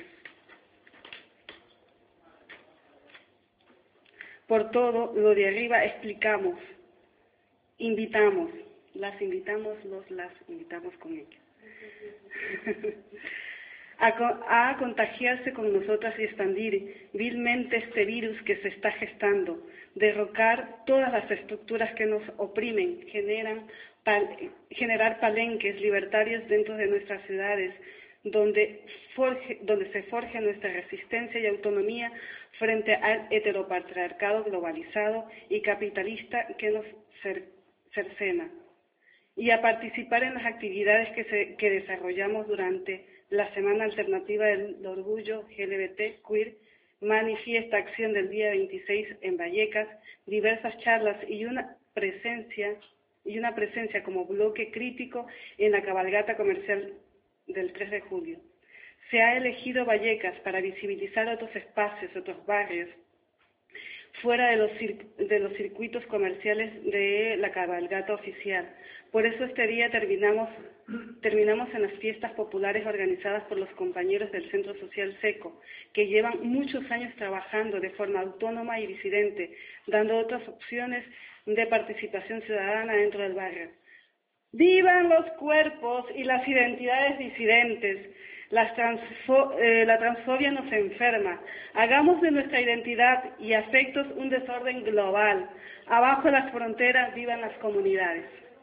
Por todo lo de arriba explicamos, invitamos, las invitamos, los las invitamos con ellos, a, a contagiarse con nosotras y expandir vilmente este virus que se está gestando, derrocar todas las estructuras que nos oprimen, generan, pal, generar palenques libertarios dentro de nuestras ciudades, donde, forje, donde se forje nuestra resistencia y autonomía frente al heteropatriarcado globalizado y capitalista que nos cer, cercena, y a participar en las actividades que, se, que desarrollamos durante la Semana Alternativa del Orgullo L G B T Queer, manifiesta acción del día veintiséis en Vallecas, diversas charlas y una presencia y una presencia como bloque crítico en la cabalgata comercial del tres de julio. Se ha elegido Vallecas para visibilizar otros espacios, otros barrios, fuera de los, de los circuitos comerciales de la cabalgata oficial. Por eso este día terminamos, terminamos en las fiestas populares organizadas por los compañeros del Centro Social Seco, que llevan muchos años trabajando de forma autónoma y disidente, dando otras opciones de participación ciudadana dentro del barrio. ¡Vivan los cuerpos y las identidades disidentes! Las transfo eh, la transfobia nos enferma. Hagamos de nuestra identidad y afectos un desorden global. Abajo las fronteras, vivan las comunidades.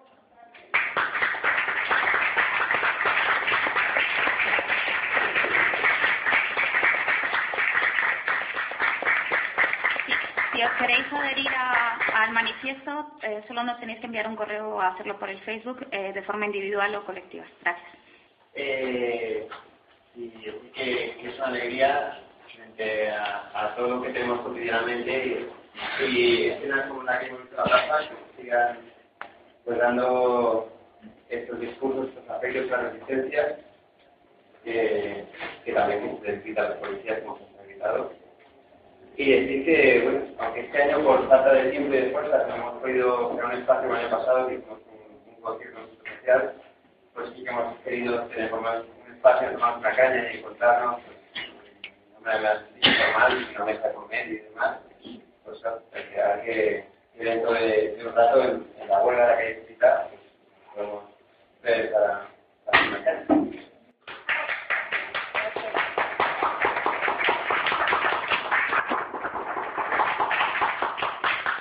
Si os queréis adherir a, al manifiesto, eh, solo nos tenéis que enviar un correo o hacerlo por el Facebook eh, de forma individual o colectiva. Gracias. Eh, y decir que, que es una alegría frente a, a todo lo que tenemos cotidianamente y, y escenas como la que hemos visto la plaza, que sigan pues dando estos discursos, estos afectos, estas resistencias que, que también se necesitan las policías como se ha gritado. Y decir que, bueno, aunque este año por falta de tiempo y de fuerzas no hemos podido crear un espacio el año pasado, que hicimos un, un concierto social, pues sí que hemos querido tener más un espacio, tomar una caña y encontrarnos, pues, de una manera informal, sin una mesa de comer y demás, pues hay que, que dentro de, de un rato en, en la huelga de la calle Cita, pues podemos ver para